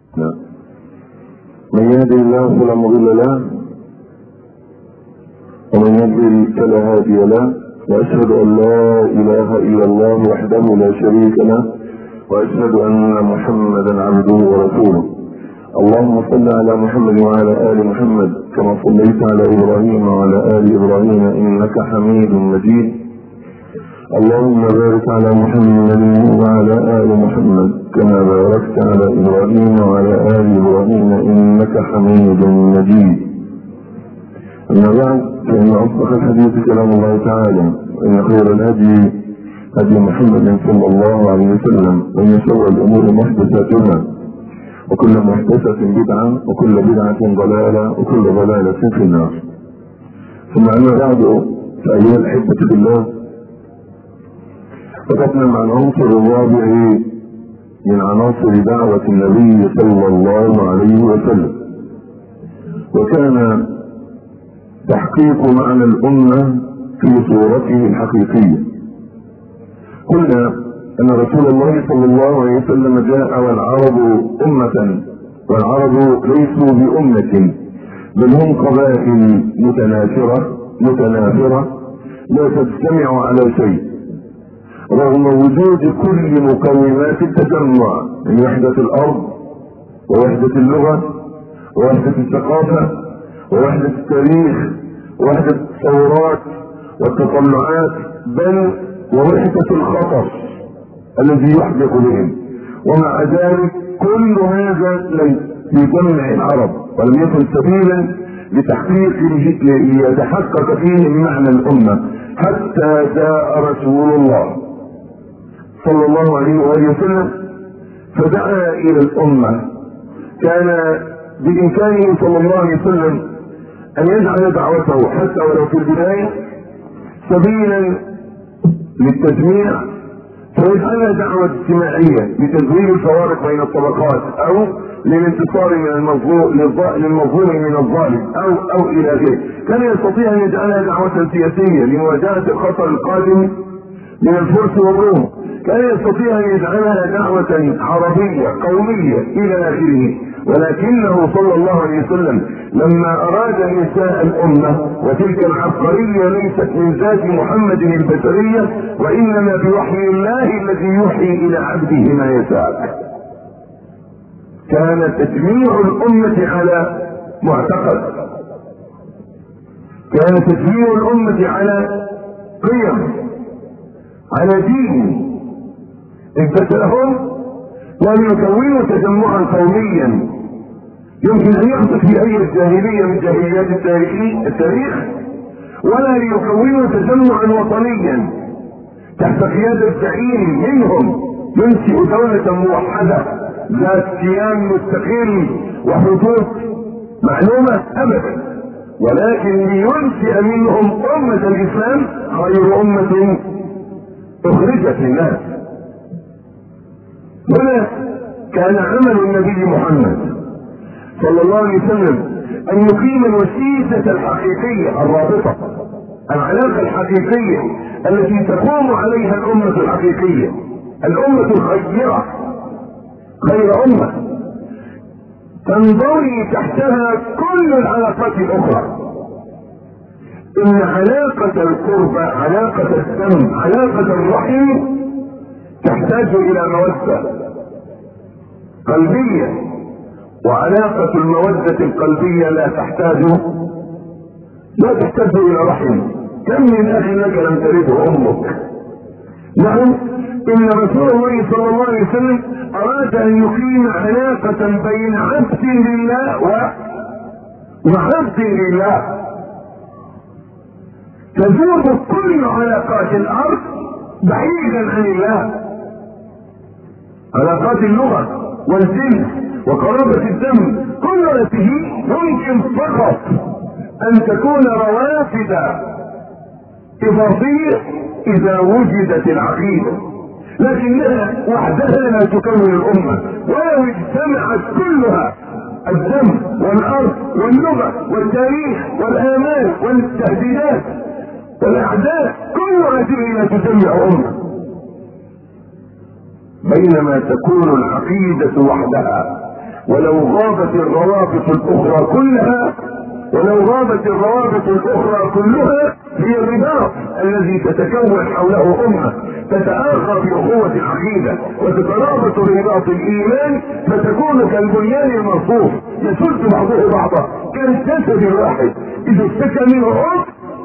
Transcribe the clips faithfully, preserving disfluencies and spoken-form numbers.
من يهدي الله فلا مضل له ومن يضلل فلا هادي له، واشهد ان لا اله الا الله وحده لا شريك له، واشهد ان محمدا عبده ورسوله. اللهم صل على محمد وعلى ال محمد كما صليت على ابراهيم وعلى ال ابراهيم انك حميد مجيد. اللهم بارك على محمد وعلى ال محمد كما باركت على ابراهيم وعلى ال ابراهيم انك حميد مجيد. اما بعد، فان اصدق الحديث كلام الله تعالى، وان خير الهدي هدي محمد صلى الله عليه وسلم، وان شر الامور محدثاتها، وكل محدثة بدعة، وكل بدعة ضلالة، وكل ضلالة في النار. ثم أما بعد، فأيها الأحبة في الله، وقفنا مع العنصر الرابع من عناصر دعوة النبي صلى الله عليه وسلم، وكان تحقيق معنى الأمة في صورته الحقيقية. قلنا أن رسول الله صلى الله عليه وسلم جاء والعرب أمة، والعرب ليسوا بأمة، بل هم قبائل متنافرة متنافرة لا تجتمع على شيء، رغم وجود كل مقومات التجمع من وحدة الأرض، ووحدة اللغة، ووحدة الثقافة، ووحدة التاريخ، ووحدة الثورات والتطلعات، بل ووحدة الخطر الذي يحدث بهم. ومع ذلك كل هذا لم يجمع العرب، ولم يكن سبيلا لتحقيق ليتحقق فيه معنى الأمة، حتى جاء رسول الله صلى الله عليه وآله وسلم فدعا إلى الأمة. كان بإمكانه صلى الله عليه وسلم أن يجعل دعوته حتى ولو في البداية سبيلا للتجميع، فيجعلها دعوة اجتماعية لتذويب الفوارق بين الطبقات، أو للانتصار من المظلوم للمظلوم من الظالم، أو أو إلى ذلك. كان يستطيع أن يجعلها دعوة سياسية لمواجهة الخطر القادم من الفرس والروم. كان يستطيع أن يجعلها دعوة عربية قومية إلى آخره. ولكنه صلى الله عليه وسلم لما أراد إنشاء الأمة، وتلك العبقرية ليست من ذات محمد البشرية، وإنما بوحي الله الذي يوحي إلى عبده ما يشاء، كان تجميع الأمة على معتقد، كان تجميع الأمة على قيم، على دين. ابتدأهم لم يكونوا تجمعا قوميا يمكن ان يحدث في اي جاهليه من جاهليات التاريخ، ولا يكونوا تجمعا وطنيا تحت قياده زعيم منهم ينشئ دوله موحده ذات كيان مستقل وحدود معلومه ابدا، ولكن لينشئ منهم امه الاسلام خير امه اخرجت للناس. هنا كان عمل النبي محمد صلى الله عليه وسلم ان يقيم الوسيله الحقيقيه الرابطه، العلاقه الحقيقيه التي تقوم عليها الامه الحقيقيه، الامه الخيره، خير امه تنضوي تحتها كل العلاقات الاخرى. ان علاقه القربى، علاقه الدم، علاقه الرحم تحتاج الى موده قلبيه، وعلاقة المودة القلبية لا تحتاج لا تحتاج الى رحم. كم من اخ لك لم تلده امك. نعم، ان رسول الله صلى الله عليه وسلم اراد ان يقيم علاقة بين عبد لله وعبد لله تذوب كل علاقات الارض بعيدا عن الله. علاقات اللغة والجنس وقرابة الدم كل هذه ممكن فقط ان تكون روافد اضافية اذا وجدت العقيدة، لكنها وحدها لا تكون الامة. ولو اجتمعت كلها، الدم والارض واللغة والتاريخ والامال والتهديدات والاعداء، كل هذه لا تجمع امة. بينما تكون العقيدة وحدها ولو غابت الروابط الاخرى كلها ولو غابت الروابط الاخرى كلها هي الرباط الذي تتكون حوله امه تتآخى في اخوة العقيدة وتترابط رباط الايمان فتكون كالبنيان المرصوص يشد بعضه بعضا كالجسد الواحد اذا اشتكى منه عضو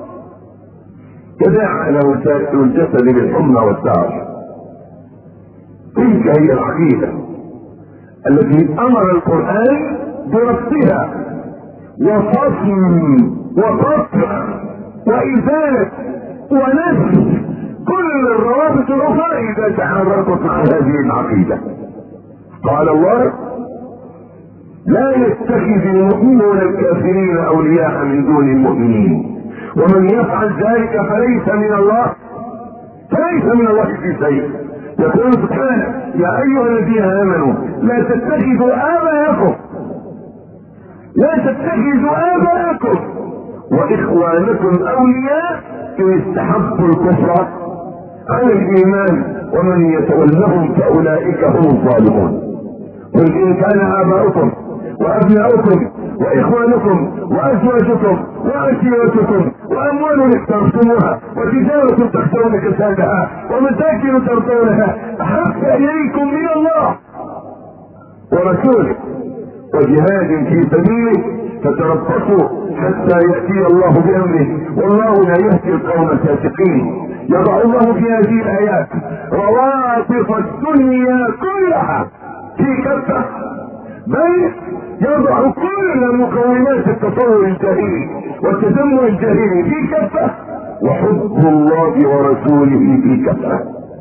تداعى له سائر الجسد بالحمى والسعر. تلك هي العقيدة التي امر القرآن بربطها وفصل وقطع وإزالة ونسل كل الروابط الأخرى إذا تحركت عن هذه العقيدة. قال الله: لا يتخذ المؤمنون الكافرين أولياء من دون المؤمنين ومن يفعل ذلك فليس من الله فليس من الله في شيء. يقول سبحانه: يا أيها الذين آمنوا لا تتخذوا آباءكم لا تتخذوا آباءكم وإخوانكم أولياء إن استحبوا الكفر على الإيمان ومن يتولهم فأولئك هم الظالمون. قل إن كان آباؤكم وأبناؤكم وإخوانكم وأزواجكم وعشيرتكم وأموال اقترفتموها وتجارة تخشون كسادها ومساكن ترضونها أحب إليكم من الله ورسوله وجهاد في سبيله فتربصوا حتى يأتي الله بأمره والله لا يهدي القوم الفاسقين. يضع الله في هذه الآيات روابط الدنيا كلها في كفة بل يضع كل مقومات التصور الجاهلي والتدمر الجاهلي في كفة وحب الله ورسوله في كفة.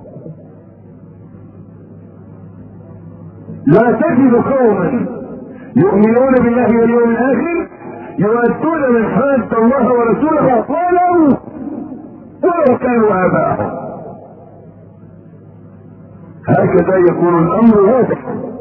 لا تجد قوما يؤمنون بالله واليوم الاخر يؤدون من حاد الله ورسوله ولو ولو كانوا اباءهم. هكذا يكون الامر واضح.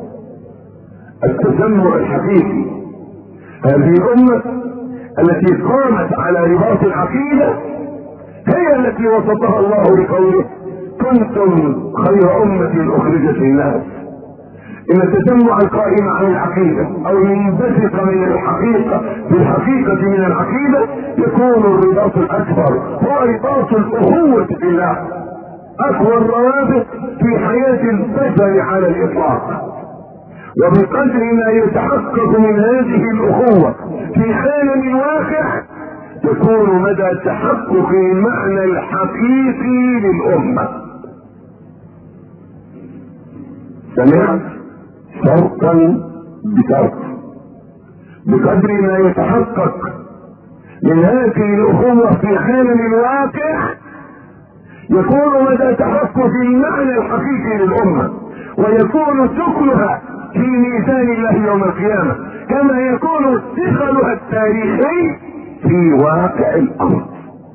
التجمع الحقيقي هذه الامه التي قامت على رباط العقيده هي التي وصفها الله بقوله: كنتم خير امه اخرجت للناس. ان التجمع القائم على العقيدة او المنبثق من الحقيقة في الحقيقة من العقيدة يكون الرباط الاكبر هو رباط الاخوة بالله اقوى الروابط في حياة البشر على الاطلاق. وبقدر ما يتحقق من هذه الاخوة في عالم الواقع يكون مدى تحقق المعنى الحقيقي للامة. سمعت شرطا بشرط بقدر ما يتحقق من هذه الاخوة في عالم الواقع يكون مدى تحقق المعنى الحقيقي للامة ويكون ثقلها في ميزان الله يوم القيامة كما يكون ثقلها التاريخي في واقع الامر.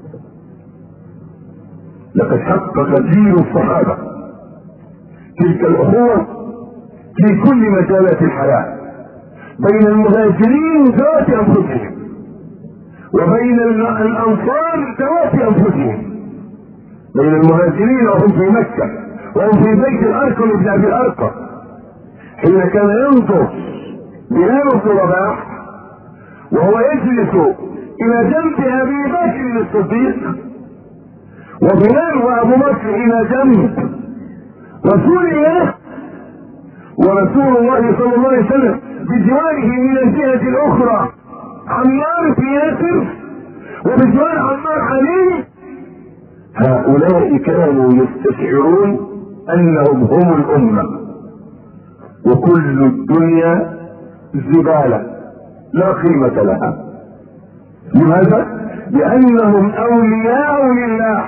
لقد حقق جيل الصحابة تلك الاخوة في كل مجالات الحياة بين المهاجرين ذات انفسهم وبين الانصار ذوات انفسهم. بين المهاجرين وهم في مكة وهم في بيت الارقم ابن ابي الارقم حين كان ينظر بلال بن رباح وهو يجلس الى جنب ابي بكر الصديق وبلال وابو بكر الى جنب رسول الله ورسول الله صلى الله عليه وسلم بجواره من الجهة الاخرى عمار في ياسر وبجوار عمار علي. هؤلاء كانوا يستشعرون انهم هم الامة وكل الدنيا زبالة لا قيمة لها. لماذا؟ لانهم اولياء لله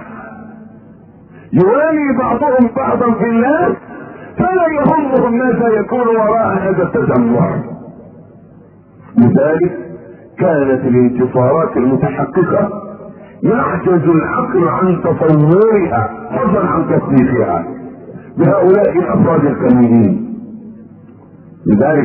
يوالي بعضهم بعضا في الله فلا يهمهم ماذا يكون وراء هذا التجمع. لذلك كانت الانتصارات المتحققة يعجز العقل عن تصورها فضلا عن تصنيفها بهؤلاء الافراد الكاملين. لذلك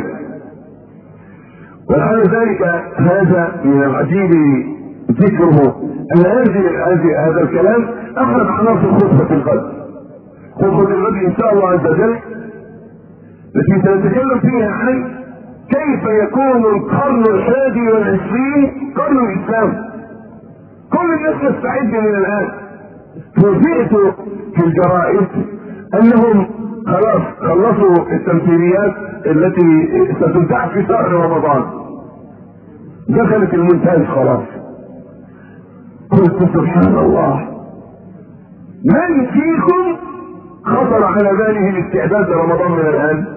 ولعل ذلك هذا من العجيب ذكره ان هذه هذا الكلام احد عناصر خطبة الغد. خطبة الغد ان شاء الله عز وجل التي سنتكلم فيها عن كيف يكون القرن الحادي والعشرين قرن الاسلام؟ كل الناس تستعد من الان. فوجئت في الجرائد انهم خلاص خلصوا التمثيليات التي ستذاع في شهر رمضان، دخلت المونتاج خلاص. قلت سبحان الله، من فيكم خطر على باله الاستعداد لرمضان من الان؟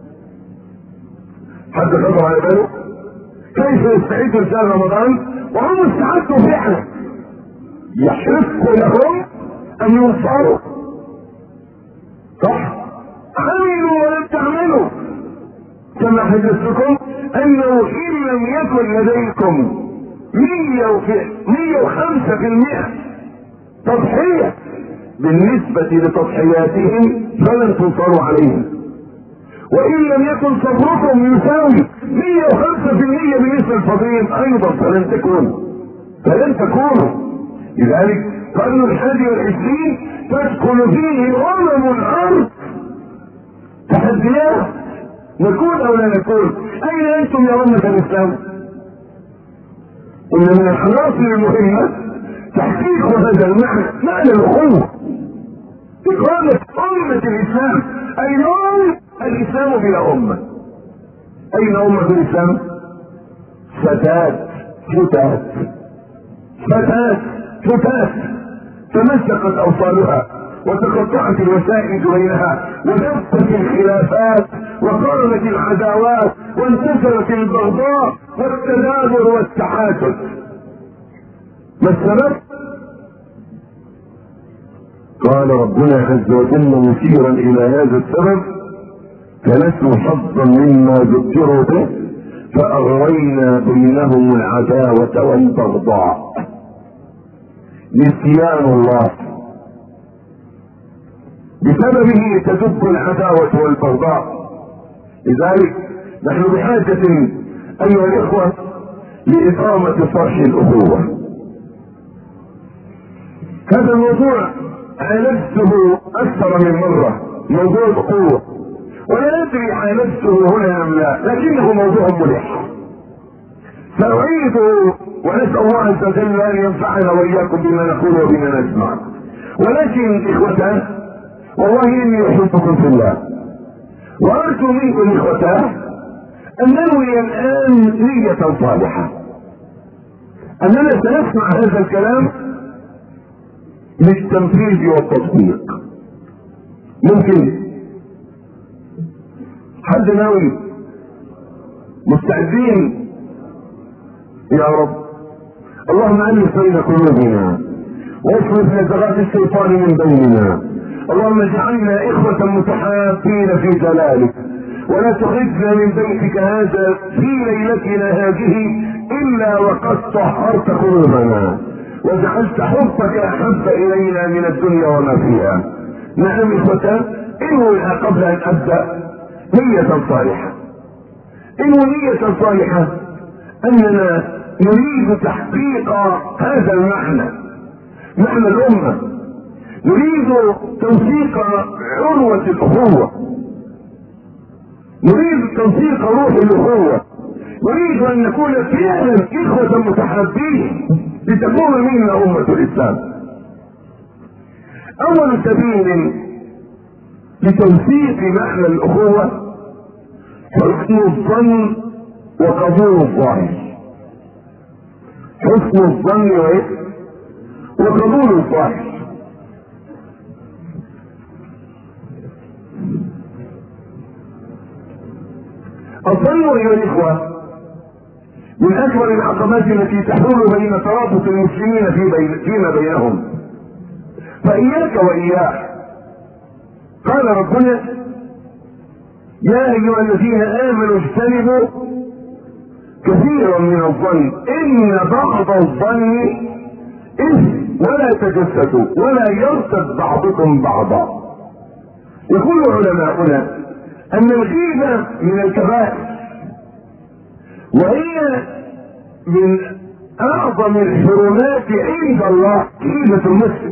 حد خطر على باله كيف يستعد رجال رمضان وهم استعدوا فعلا؟ يحق لهم ان ينصروا، صح؟ عملوا ولم تعملوا. كما حدثتكم انه ان لم يكن لديكم مية وخمسة في المئة تضحية بالنسبة لتضحياتهم فلن تنصروا عليهم، وان لم يكن صبركم يساوي مية وخمسة في المئة بالنسبة للفضيل ايضا فلن تكونوا فلن تكونوا. لذلك قرن الحادي والعشرين تسكن فيه امم الارض تحديات، نكون او لا نكون. اين انتم يا امة الاسلام؟ ان من العناصر المهمة تحقيق هذا المعنى، معنى الاخوة، اقامة امة الاسلام. اليوم الاسلام بلا امة. اين امة الاسلام؟ فتات فتات فتات فتات تمزقت اوصالها وتقطعت الوسائل بينها ودفت الخلافات وقرنت العداوات وانتشرت البغضاء والتدابر والتحاسد. ما السبب؟ قال ربنا عز وجل مشيرا الى هذا السبب: فنسوا حظا مما ذكروا به فاغرينا بينهم العداوة والبغضاء. نسيان الله بسببه تدب العداوة والبغضاء. لذلك نحن بحاجة ايها الاخوة لاقامة فرح الاخوة. هذا الموضوع عالجته اكثر من مرة، موضوع الاخوة، ولا ادري عالجته هنا ام لا، لكنه موضوع ملح سأعيده، ونسأل الله عز وجل ان ينفعنا واياكم بما نقول وبما نسمع. ولكن اخوتاه والله اني احبكم في الله، وارجو منكم اخوتاه ان ننوي الان نية صالحة اننا سنسمع هذا الكلام للتنفيذ والتطبيق. ممكن حد ناوي؟ مستعدين؟ يا رب اللهم الف بين قلوبنا واصرف نزغات الشيطان من بيننا. اللهم اجعلنا اخوة متحابين في جلالك، ولا تخرجنا من بيتك هذا في ليلتنا هذه الا وقد طهرت قلوبنا وجعلت حبك احب الينا من الدنيا وما فيها. نعم اخوة، انوي قبل ان ابدأ نية صالحة. انوي نية صالحة اننا نريد تحقيق هذا المعنى، معنى الامة. نريد توثيق عروة الاخوة، نريد توثيق روح الاخوة، نريد ان نكون فعلا اخوة متحابين لتكون منا امة الاسلام. اول سبيل لتوثيق معنى الاخوة حسن الظن وقبول الظاهر. حسن الظن وقبول الظاهر. الظن ايها الاخوة من اكبر العقبات التي تحول بين ترابط المسلمين في بين فيما بينهم، فاياك واياه. قال ربنا: يا ايها الذين امنوا اجتنبوا كثيرا من الظن ان بعض الظن اثم ولا تجسسوا ولا يرتد بعضكم بعضا. يقول علماؤنا ان الغيبة من الكبائر، وهي من اعظم الحرمات عند الله غيبة المسلم،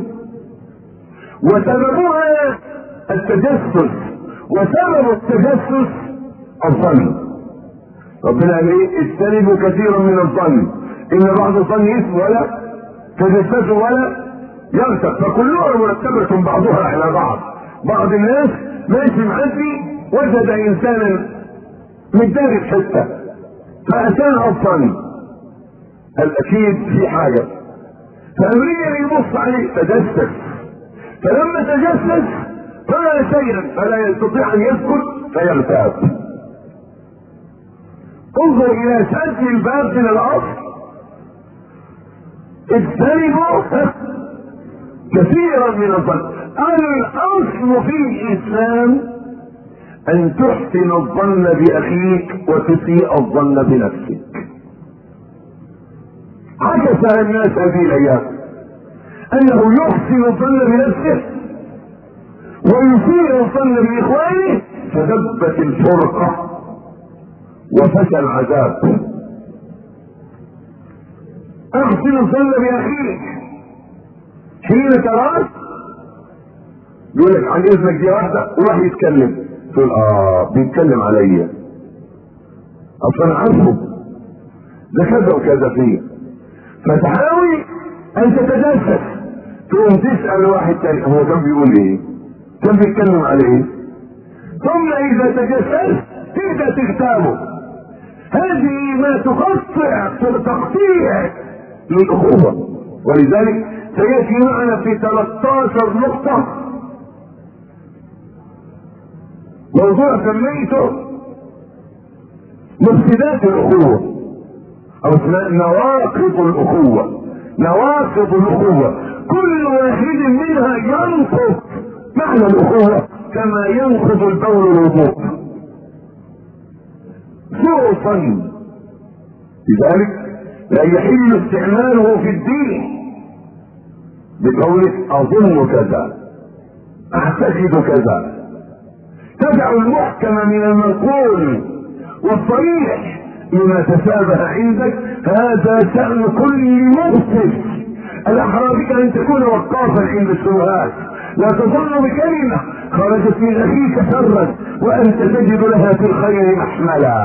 وسببها التجسس، وسبب التجسس الظن. ربنا قال ايه؟ اجتنبوا كثيرا من الظن ان بعض الظن اثم ولا تجسسوا ولا يغتب، فكلها مرتبة بعضها على بعض. بعض الناس ماشي معدي وجد انسانا متداري في حته فاتاه الظن، قال اكيد في حاجه، فامريكا يبص عليه تجسس، فلما تجسس فلا شيئا فلا يستطيع ان يسكت فيغتاب. انظر الى سد الباب من الاصل، اجتنبوا كثيرا من الظن. الاصل في الاسلام ان تحسن الظن باخيك وتسيء الظن بنفسك. عكس الناس هذه الايام انه يحسن الظن بنفسه ويسيء الظن باخوانه، فدبت الفرقه وفشى العذاب. احسن الظن باخيك حين تراه يقول لك عن اذنك دي واحده وراح يتكلم، تقول اه بيتكلم عليا اصلا عارفه ده كذا وكذا فيه، فتحاول ان تتجسس، تقوم تسال واحد تاني هو كان بيقول ايه؟ كان بيتكلم على ايه؟ ثم اذا تجسست تبدا تغتابه. هذه ما تقطع تقطيع للاخوه، ولذلك سياتي معنا في ثلاث عشرة نقطه موضوع سميته مفسدات الاخوه او اسمها نواقض الاخوه. نواقض الاخوه كل واحد منها ينقض معنى الاخوه كما ينقض البول الوضوء. سوء الظن لذلك لا يحل استعماله في الدين بقولك اظن كذا اعتقد كذا، تدع المحكم من المنقول والصريح لما تشابه عندك. هذا شأن كل مفسد. الأحرى بك أن تكون وقافا عند الشبهات، لا تظن بكلمة خرجت من أخيك شرا وأنت تجد لها في الخير محملا.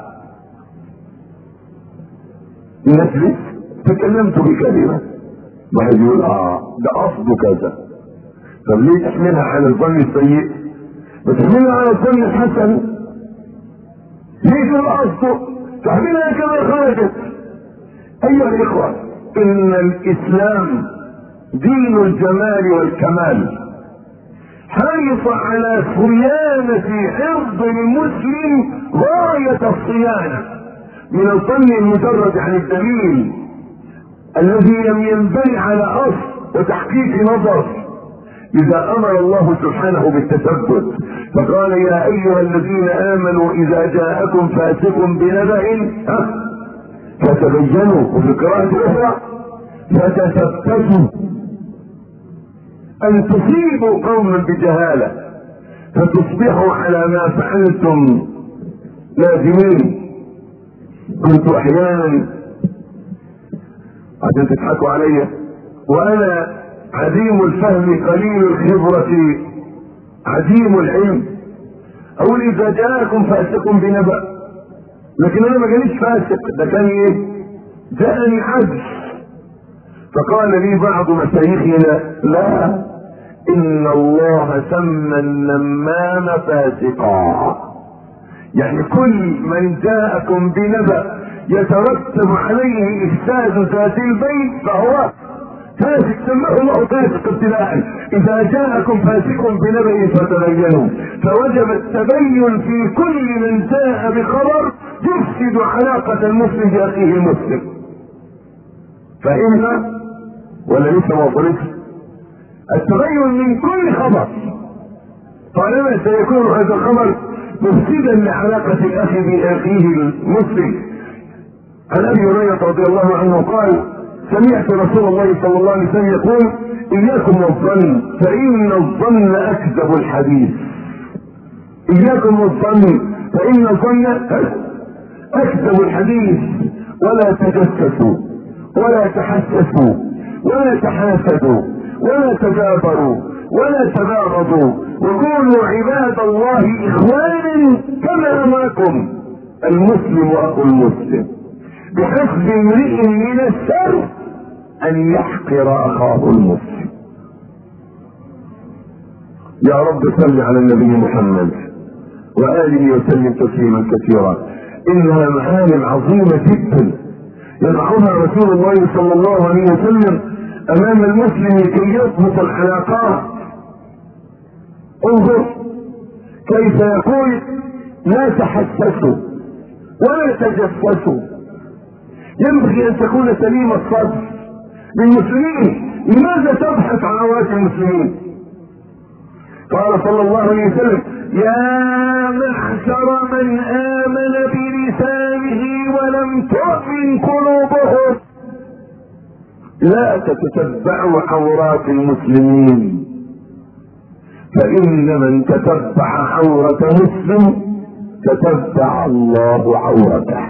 نجلس تكلمت بكلمة واحد يقول اه ده قصده كذا، طب ليه تحملها على الظن السيء؟ بتحملها على الظن الحسن. ليه تقول قصده؟ تحملها كما خرجت. ايها الاخوة، ان الاسلام دين الجمال والكمال، حرص على صيانة حفظ المسلم غاية الصيانة من الظن المجرد عن الدليل الذي لم ينبني على اصل وتحقيق نظر. اذا امر الله سبحانه بالتثبت فقال يا ايها الذين امنوا اذا جاءكم فاسق بنبأ فتبينوا، وفي قراءة اخرى فتثبتوا ان تصيبوا قوما بجهالة فتصبحوا على ما فعلتم نادمين. كنت احيانا عشان تضحكوا علي وانا عديم الفهم قليل الخبرة عديم العلم اقول اذا جاءكم فاسق بنبأ، لكن انا ما جانيش فاسق، ده كان ايه؟ جاءني عجز. فقال لي بعض مشايخنا لا، ان الله سمى النمام فاسقا، يعني كل من جاءكم بنبأ يترتب عليه افساد ذات البيت فهو فاسق، سماه الله فاسق ابتداء. اذا جاءكم فاسق بنبأ فتبينوا، فوجب التبين في كل من جاء بخبر يفسد علاقة المسلم باخيه المسلم. فإن ولا لسه ما وصلتش التبين من كل خبر، طالما سيكون هذا الخبر مفسدا لعلاقة الاخ باخيه المسلم. عن ابي هريرة رضي الله عنه قال سمعت رسول الله صلى الله عليه وسلم يقول اياكم والظن فان الظن اكذب الحديث. اياكم والظن فان الظن اكذب الحديث، ولا تجسسوا ولا تحسسوا ولا تحاسدوا ولا تجابروا ولا تباغضوا وكونوا عباد الله اخوانا كما امركم المسلم اخو المسلم، بحسب امرئ من الشر ان يحقر اخاه المسلم. يا رب صل على النبي محمد وآله وسلم تسليما كثيرا. انها معالم عظيمة جدا يضعها رسول الله صلى الله عليه وسلم امام المسلم كي يضبط العلاقات. انظر كيف يقول: لا تحسسوا ولا تجسسوا. ينبغي ان تكون سليم الصدر للمسلمين. لماذا تبحث عن عورات المسلمين؟ قال صلى الله عليه وسلم: يا معشر من آمن بلسانه ولم تؤمن قلوبهم، لا تتتبعوا عورات المسلمين، فإن من تتبع عورة مسلم تتبع الله عورته.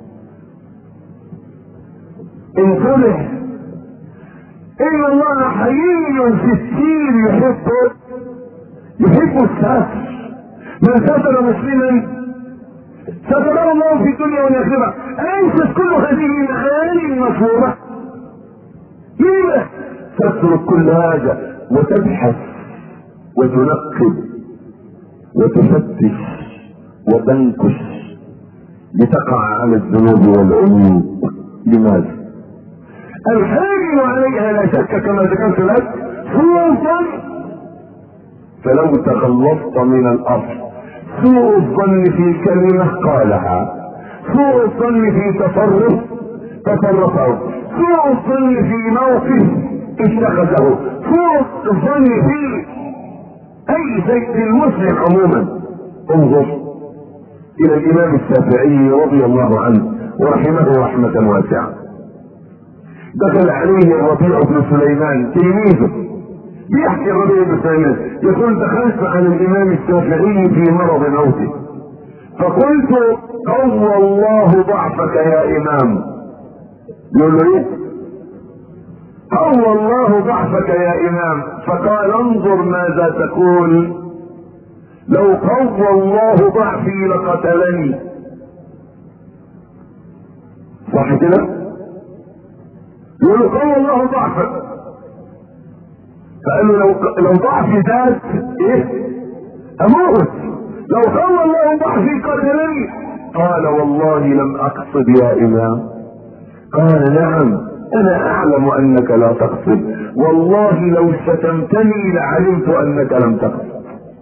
انتبه، إن الله حيي في السير يحبه، يحب الستر. من ستر مسلما ستره الله في الدنيا والاخره. أليست كل هذه المعاني المشهوره؟ ليه تترك كل هذا وتبحث وتنقب وتفتش وتنكش لتقع على الذنوب والعيوب؟ لماذا؟ الحامل عليها لا شك كما ذكرت لك سوء الظن، فلو تخلصت من الاصل سوء الظن في كلمة قالها، سوء الظن في تصرف تصرفه، سوء الظن في موقف اتخذه، سوء الظن في اي شيء المسلم عموما. انظر الى الامام الشافعي رضي الله عنه ورحمه رحمة واسعة. دخل عليه الربيع بن سليمان تلميذه، بيحكي الربيع بن سليمان يقول: دخلت على الامام الشافعي في مرض موته فقلت: قوى الله ضعفك يا امام. يقول له ايه؟ قوى الله ضعفك يا امام. فقال: انظر ماذا تقول، لو قوى الله ضعفي لقتلني. صح كده؟ يقول له: قوى الله ضعفك. فقال له: لو لو ضعفي ذات ايه؟ اموت. لو قوى الله ضعفي قتلني. قال: والله لم اقصد يا امام. قال: نعم انا اعلم انك لا تقصد، والله لو شتمتني لعلمت انك لم تقصد.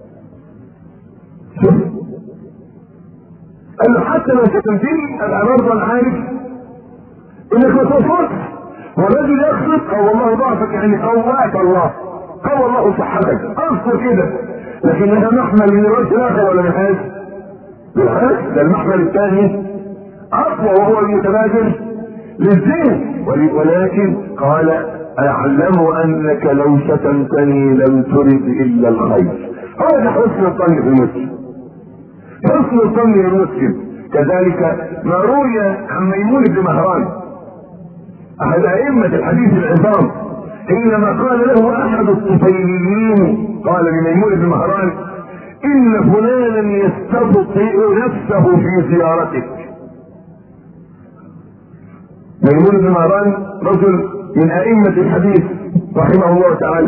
شوف، قال له: حتى لو شتمتني انا برضه عارف انك ما تقصدش. والرجل يقصد قوى الله ضعفك يعني قواك الله، قوى الله صحتك، اذكر كده. لكن هذا محمل من الوجه الاخر ولا من بالعكس، ده المحمل الثاني اقوى وهو المتبادر للذهن. ولكن قال: اعلم انك لو شتمتني لم ترد الا الخير. هو ده حسن الظن في المسلم، حسن الظن في المسلم. كذلك ما روي عن ميمون بن مهران احد ائمة الحديث العظام، حينما قال له احد الطفيليين، قال لميمون بن مهران: ان فلانا يستبطئ نفسه في زيارتك. ميمون بن مهران رجل من ائمة الحديث رحمه الله تعالى،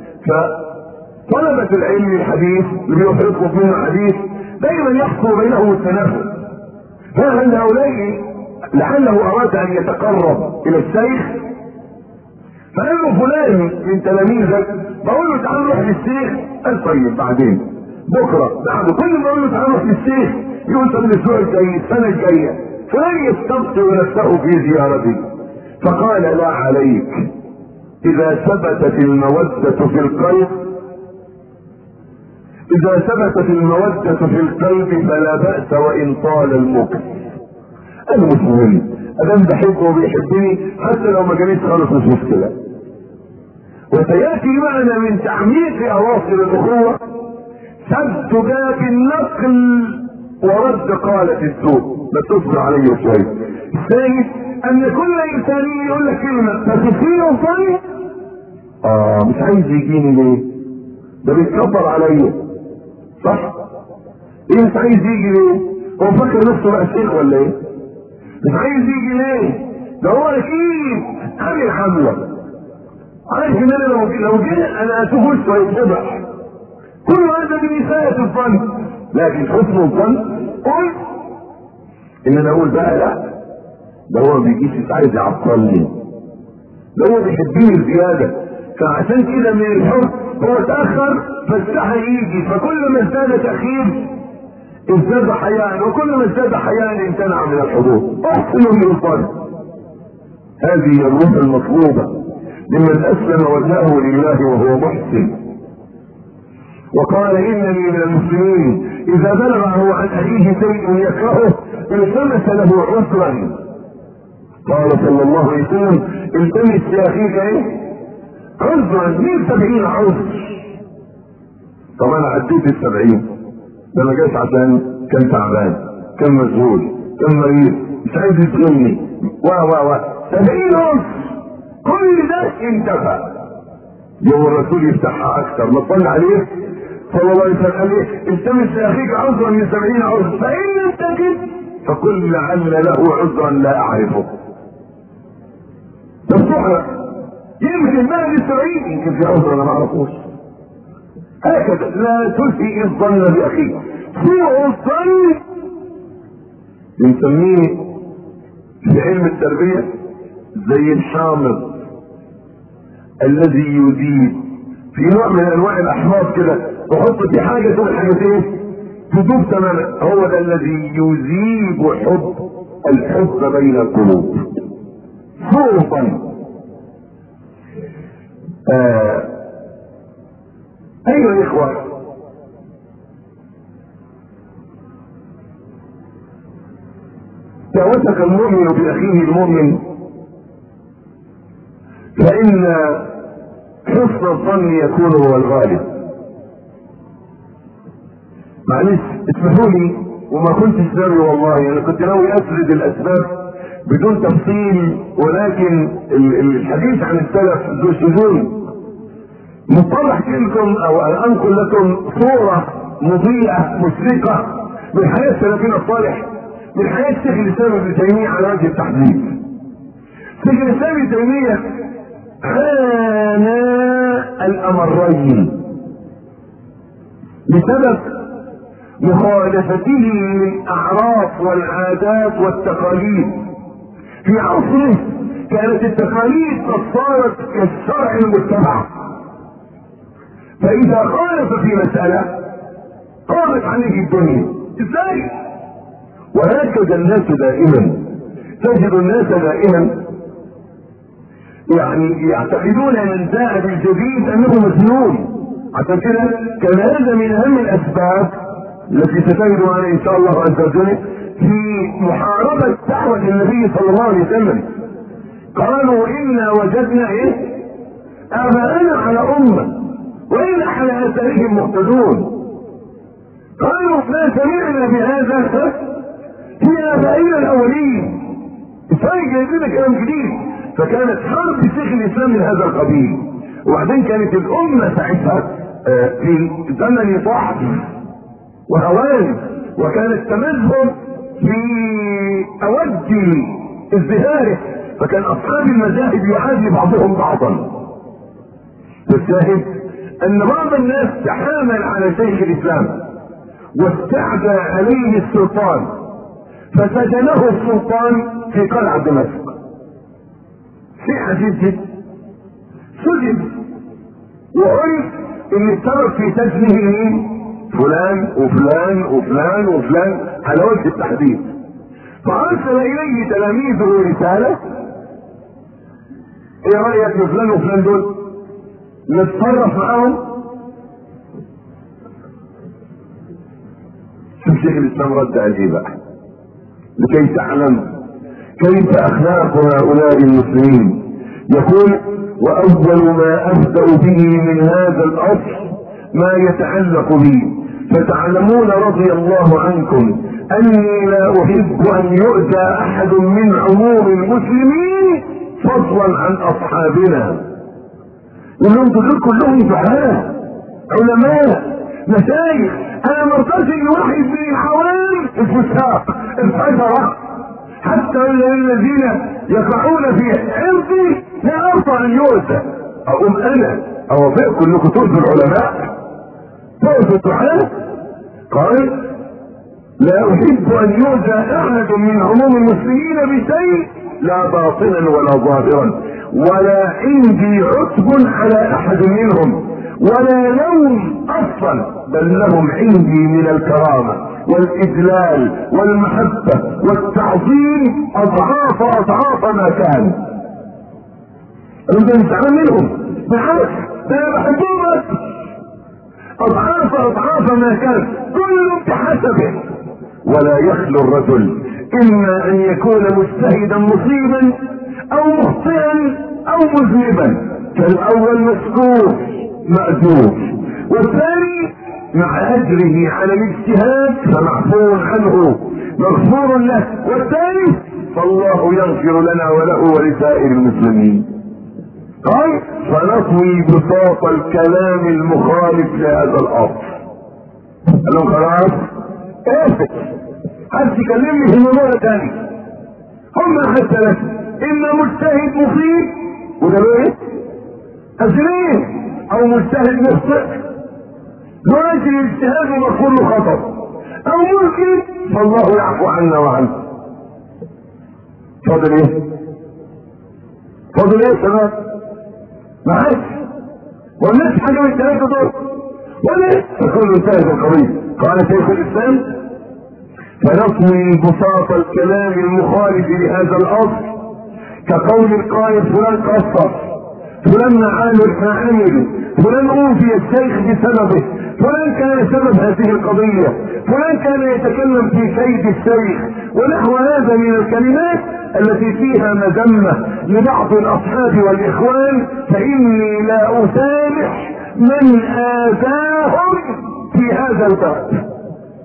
فطلبة العلم الحديث اللي بيطلب منه حديث دائما يحصل بينهم التنافس. فهل هؤلاء لعله اراد ان يتقرب الى الشيخ، فقال له: فلان من تلاميذك بقول له تعال نروح للشيخ. قال: طيب بعدين بكره بعد. كل ما اقول له تعال نروح للشيخ يقول: طب الاسبوع الجاي السنه الجايه. فلن يستبطئ نفسه في زيارتي. فقال: لا عليك، اذا ثبتت المودة في القلب اذا ثبتت المودة في القلب فلا بأس وان طال المكث. انا مش مهم، ادام بحبه وبيحبني حتى لو ما جانيش خالص مش مشكله. وسياتي معنا من تعميق اواصر الاخوه سد باب النقل ورد قالة السوء. بس تصبر عليه شويه. الثاني ان كل انسان يقول لك كلمه فتثير ظني، اه مش عايز يجيني ليه؟ ده بيتكبر عليا، صح؟ ايه مش عايز يجي ليه؟ هو فاكر نفسه بقى شيخ ولا ايه؟ مش عايز يجي ليه؟ ده هو اكيد عامل حمله، عارف ان انا لو لو جه انا اتوبوس ويتفضح. كل هذا بنساءة الظن، لكن حسن الظن قل ان انا اقول بقى لا، ده هو ما بيجيش عايز يعطلني، ده هو بيحبني زياده، فعشان كده من الحب هو تاخر فاستحى يجي، فكل ما ازداد تاخير ازداد حياء، وكل ما ازداد حياء امتنع من الحضور. احسن من الظن، هذه الروح المطلوبه لمن اسلم وجهه لله وهو محسن. وقال انني من المسلمين اذا بلغه عن اخيه شيء يكرهه التمس له عذرا. قال صلى الله عليه وسلم التمس لاخيك ايه؟ عذرا. من سبعين عذر. طبعا انا عديت السبعين، ده ما جاش عشان كان تعبان، كان مشغول، كان مريض، مش عايز يسلمني و و و سبعين عذر، كل ده انتفى. يوم الرسول يفتحها اكثر، ما صلى عليه صلى الله عليه وسلم قال ايه؟ التمس لاخيك عذرا من سبعين عذر، فان لم تجد فقل لعل له عذرا لا اعرفه. مفتوحه، يمكن بعد السبعين يمكن في عذر انا ما اعرفوش. هكذا لا تلهي الظن باخيك. سوء الظن بنسميه في علم التربيه زي الحامض الذي يذيب، في نوع من انواع الاحماض كده تحط في حاجه تقول حاجتين تذوب تماما، هو ده الذي يذيب حب الحب بين القلوب. سوء الظن. آه. ايها الاخوه، توثق المؤمن باخيه المؤمن، فان حسن الظن يكون هو الغالب. معلش اسمحوا لي، وما كنتش ناوي والله، انا يعني كنت ناوي اسرد الاسباب بدون تفصيل، ولكن الحديث عن السلف ذو شذوذ. مضطر احكي لكم او انقل لكم صوره مضيئه مشرقه من حياه سلفنا الصالح، من حياه شيخ الاسلام ابن تيميه على وجه التحديد. شيخ الاسلام ابن تيميه خان الامرين بسبب مخالفته للاعراف والعادات والتقاليد. في عصره كانت التقاليد قد صارت كالشرع المتبع، فاذا خالف في مسألة قامت عليه الدنيا. ازاي؟ وهكذا الناس دائما، تجد الناس دائما يعني يعتقدون من جاء بالجديد انه مجنون. عشان كده كان هذا من اهم الاسباب التي ستجد معنا ان شاء الله عز وجل في محاربة دعوة النبي صلى الله عليه وسلم. قالوا انا وجدنا ايه؟ اباءنا على امة وإن على اثارهم مهتدون. قالوا ما سمعنا بهذا في ابائنا الاولين. ازاي جايبين كلام جديد؟ فكانت حرب شيخ الاسلام من هذا القبيل. وبعدين كانت الامه ساعتها في زمن ضعف وهوان، وكان التمذهب في اوج ازدهاره، فكان اصحاب المذاهب يعادي بعضهم بعضا. فالشاهد ان بعض الناس تحامل على شيخ الاسلام واستعدى عليه السلطان، فسجنه السلطان في قلعه دمشق. شيء عجيب جدا، سجن وعرف ان السبب في سجنه مين؟ فلان وفلان وفلان وفلان على وجه التحديد. فارسل اليه تلاميذه رساله: ايه رايك في فلان وفلان دول؟ نتصرف معاهم؟ شوف شيخ الاسلام رد عليه بقى لكي تعلم كيف اخلاق هؤلاء المسلمين. يقول: واول ما ابدا به من هذا الاصل ما يتعلق بي، فتعلمون رضي الله عنكم اني لا احب ان يؤذى احد من عموم المسلمين فضلا عن اصحابنا. انهم دول كلهم دعاة علماء مشايخ. انا ما ارضاش ان واحد من العوام الفساق الفجرة حتى الذين يقعون في عرضي لا ارضى ان يؤذى. اقوم انا اوافقكم انكم تؤذوا العلماء، تؤذوا الدعاة؟ قال لا احب ان يؤذى احد من عموم المسلمين بشيء، لا باطنا ولا ظاهرا، ولا عندي عتب على احد منهم ولا لوم اصلا، بل لهم عندي من الكرامة والاجلال والمحبة والتعظيم اضعاف اضعاف ما كان. انا مستعان منهم بالعكس، انا بحبهم اضعاف اضعاف ما كان، كل بحسبه. ولا يخلو الرجل اما ان يكون مجتهدا مصيبا او مخطئا او مذنبا، فالاول مسكوت مأجور، والثاني مع اجره على الاجتهاد فمعفو عنه مغفور له، والثالث فالله يغفر لنا وله ولسائر المسلمين. قال فنطوي بساط الكلام المخالف لهذا الاصل. قال لهم خلاص اسف، حد يكلمني في الموضوع تاني. هم حتى لك اما مجتهد مصيب وده ايه اجرين، او مجتهد مخطئ لوجه الاجتهاد ومغفور له خطأ، او ممكن فالله يعفو عنا وعنه. فاضل ايه؟ فاضل ايه يا شباب؟ معاك والناس حاجه من الثلاثه دول ولا تكون انتهت القضيه. قال شيخ الاسلام فنطوي بساط الكلام المخالف لهذا الاصل كقول القائل فلان قصر، فلان عامل عامل، فلان اوفي الشيخ بسببه، فلان كان سبب هذه القضيه، فلان كان يتكلم في كيد الشيخ، ونحو هذا من الكلمات التي فيها مذمه لبعض الاصحاب والاخوان، فاني لا اسامح من اذاهم في هذا الباب.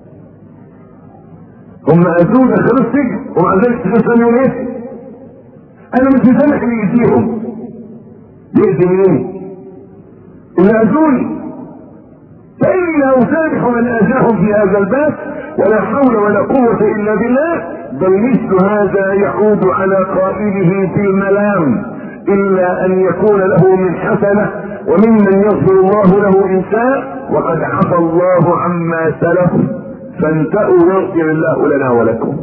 هم اذونا دخلوا السجن ومع ذلك تسالوا ايه؟ انا مش مسامح اللي يأذيهم. يأذي مين؟ اللي اذوني، فاني لا اسامح من اذاهم في هذا الباب، ولا حول ولا قوة الا بالله. بل مثل هذا يعود على قائله في الملام، الا ان يكون له من حسنة وممن يغفر الله له ان شاء، وقد عفى الله عما سلف فانتهوا يغفر الله لنا ولكم.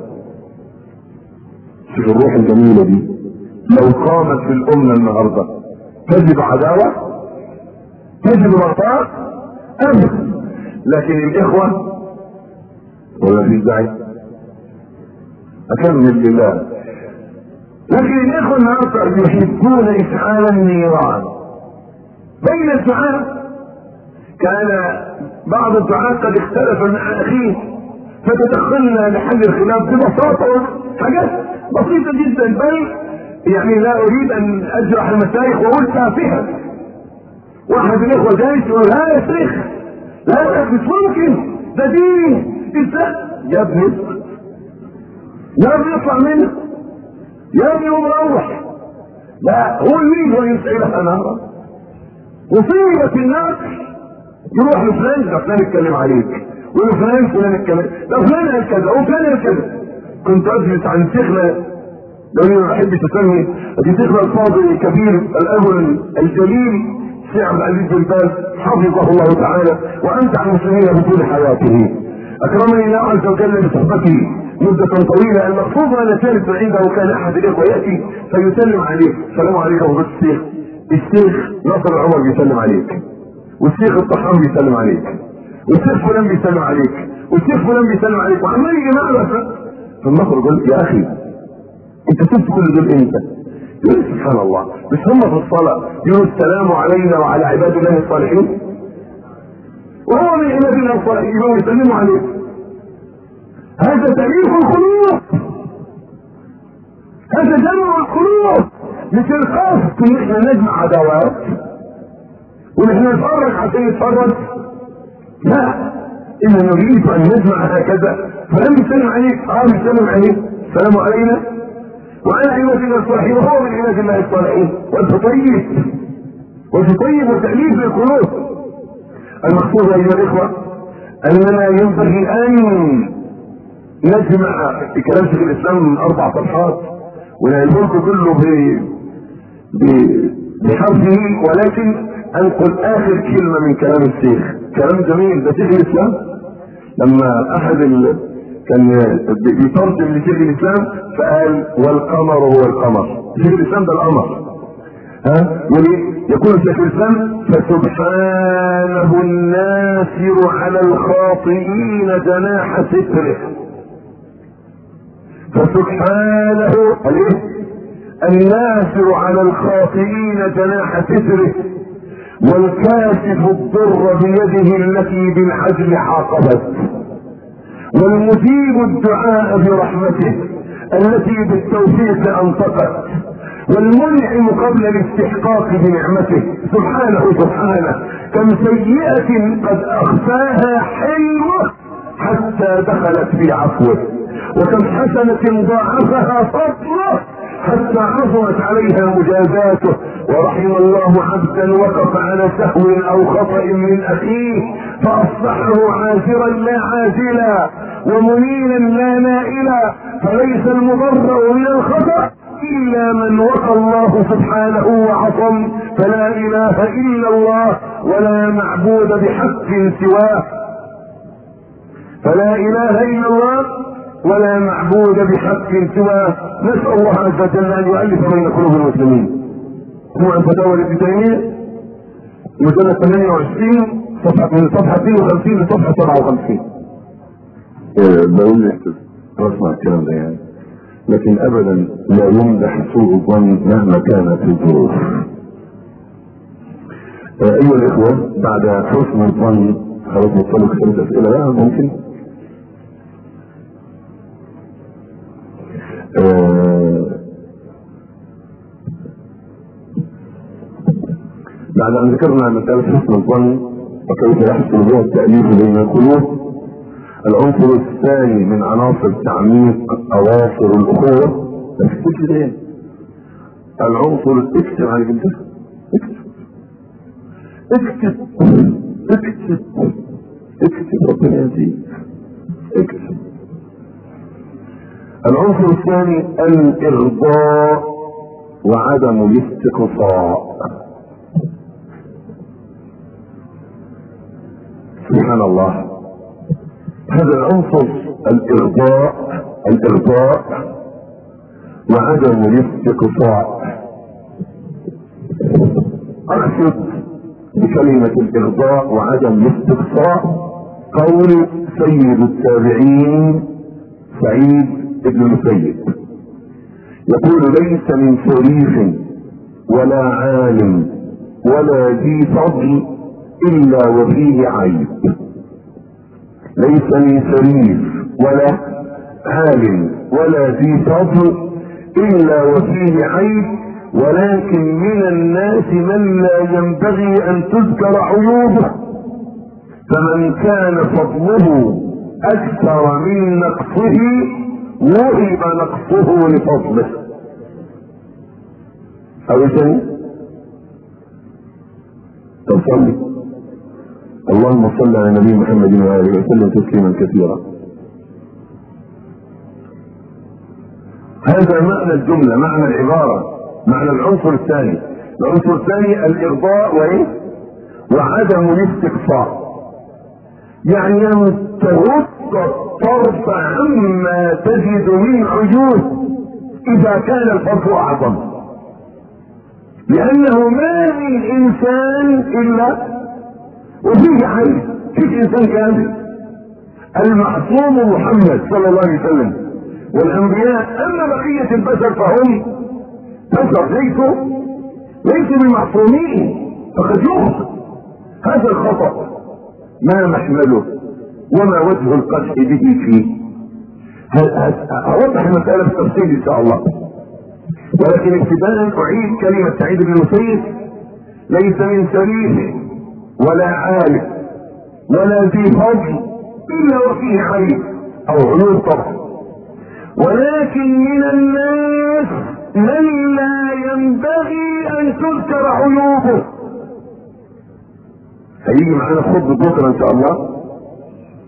شوف الروح الجميلة دي لو قامت في الامة النهاردة تجد عداوة، تجد بغضاء ابدا، لكن الاخوة ولا في داعي اكمل لله. لكن الاخوة النهارده يحبون اشعال النيران بين الدعاء. كان بعض الدعاة قد اختلف مع اخيه فتدخلنا لحل الخلاف ببساطة، حاجات بسيطة جدا، بل يعني لا اريد ان اجرح المشايخ واقول تافهة. واحد من الاخوة جاي يقول ها يا شيخ لا مش ممكن ده دين ازاي يا ابني، يا ابني اطلع منه يا ابني ومروح. لا هو المين هو يسألها نارا وصيبة الناس يروح لفلان ده فلان يتكلم عليك، ولفلان فلان يتكلم، ده فلان قال كذا وفلان قال كذا. كنت اجلس عن شيخنا لو ما بحبش اسمي دي شيخنا الفاضل الكبير الاب الجليل الشيخ عبد العزيز بن باز حفظه الله تعالى وامتع المسلمين بطول حياته. اكرمني الله عز وجل بصحبته مدة طويلة. المقصود انا كانت عنده وكان احد الاخوة ياتي فيسلم عليه، السلام عليكم فضيلة الشيخ. الشيخ ناصر العمر بيسلم عليك، والشيخ الطحان بيسلم عليك، والشيخ فلان بيسلم عليك، والشيخ فلان بيسلم عليك، وعمال يجي معنا. ثم اخرج قلت يا اخي انت شفت كل دول امتى؟ يقول سبحان الله مش هم في الصلاة يقول السلام علينا وعلى عباد الله الصالحين، وهو من عباد الله الصالحين يقول يسلموا عليه. هذا تاريخ الخلوق، هذا جمع الخلوق، مش القصد ان احنا نجمع عداوات ونحن نتفرج عشان نتفرج، لا انا نريد ان نجمع هكذا. فلم يسلم عليك اه يسلم عليك السلام علينا وعلى عباد الله الصالحين، وهو من عباد الله الصالحين. وانت طيب وانت طيب وتأليف للقلوب. المقصود ايها الاخوة اننا ينبغي ان نجمع كلام شيخ الاسلام من اربع صفحات ونقول كله بحرفه، ولكن انقل اخر كلمه من كلام الشيخ. كلام جميل ده شيخ الاسلام لما احد ال... كان بيترجم لشيخ الاسلام فقال والقمر هو القمر. شيخ الاسلام ده القمر. ها يقول شيخ الاسلام فسبحانه الناصر على الخاطئين جناح ستره. فسبحانه الناصر على الخاطئين جناح ستره والكاشف الضر بيده التي بالعدل عاقبت والمجيب الدعاء برحمته التي بالتوفيق انطقت والمنعم قبل الاستحقاق بنعمته. سبحانه سبحانه كم سيئة قد اخفاها حلمه حتى دخلت في عفوه، وكم حسنة ضاعفها فضله حتى عظمت عليها مجازاته. ورحم الله عبدا وقف على سهو او خطأ من اخيه فاصبحه عاذرا لا عاجلا ومنيلا لا نائلا، فليس المبرأ من الخطأ الا من وقى الله سبحانه وعصم. فلا اله الا الله ولا معبود بحق سواه. فلا اله الا الله ولا معبود بحق سواه. نسأل الله عز وجل ان يؤلف بين قلوب المسلمين. هو عن فتاوى ابن تيمية مجلد ثمانية وعشرين صفحة من صفحة اثنين وخمسين لصفحة سبعة وخمسين. بقول لك بسمع الكلام ده يعني، لكن ابدا لا يمدح سوء الظن مهما كانت الظروف. ايها الاخوة بعد حسن الظن خلاص نوصلوا خمس اسئلة بقى ممكن. آه بعد ان ذكرنا مسألة حسن الظن وكيف يحصل بها التأليف بين القلوب، العنصر الثاني من عناصر تعميق اواصر الاخوة بس تكتب ايه؟ العنصر اكتب على جنبك اكتب اكتب اكتب اكتب ربنا يهديك اكتب. العنصر الثاني الارضاء وعدم الاستقصاء. سبحان الله، هذا العنصر الارضاء الارضاء وعدم الاستقصاء. اقصد بكلمة الارضاء وعدم الاستقصاء قول سيد التابعين سعيد ابن المسيب يقول ليس من شريف ولا عالم ولا ذي فضل الا وفيه عيب. ليس من شريف ولا عالم ولا ذي فضل الا وفيه عيب، ولكن من الناس من لا ينبغي ان تذكر عيوبه، فمن كان فضله اكثر من نقصه وهب نقصه لفضله. او شيء تصلي اللهم صل على النبي محمد وآله وسلم تسليما كثيرا. هذا معنى الجملة، معنى العبارة، معنى العنصر الثاني. العنصر الثاني الارضاء وايه؟ وعدم الاستقصاء، يعني ان تغض الطرف عما تجد من عيوب اذا كان الفرق اعظم، لانه ما من انسان الا وفيه عيب. فيش انسان كامل. المعصوم محمد صلى الله عليه وسلم والانبياء، اما بقية البشر فهم بشر ليسوا ليسوا بمعصومين، فقد يخطئ. هذا الخطأ ما محمله وما وجه القدح به فيه. اوضح المسألة بالتفصيل ان شاء الله، ولكن ابتداء اعيد كلمة سعيد بن المسيب: ليس من شريف ولا عالم ولا ذي فضل الا وفيه عيب او عيوب طبعا، ولكن من الناس من لا ينبغي ان تذكر عيوبه. هيجي معانا خطبة بكره ان شاء الله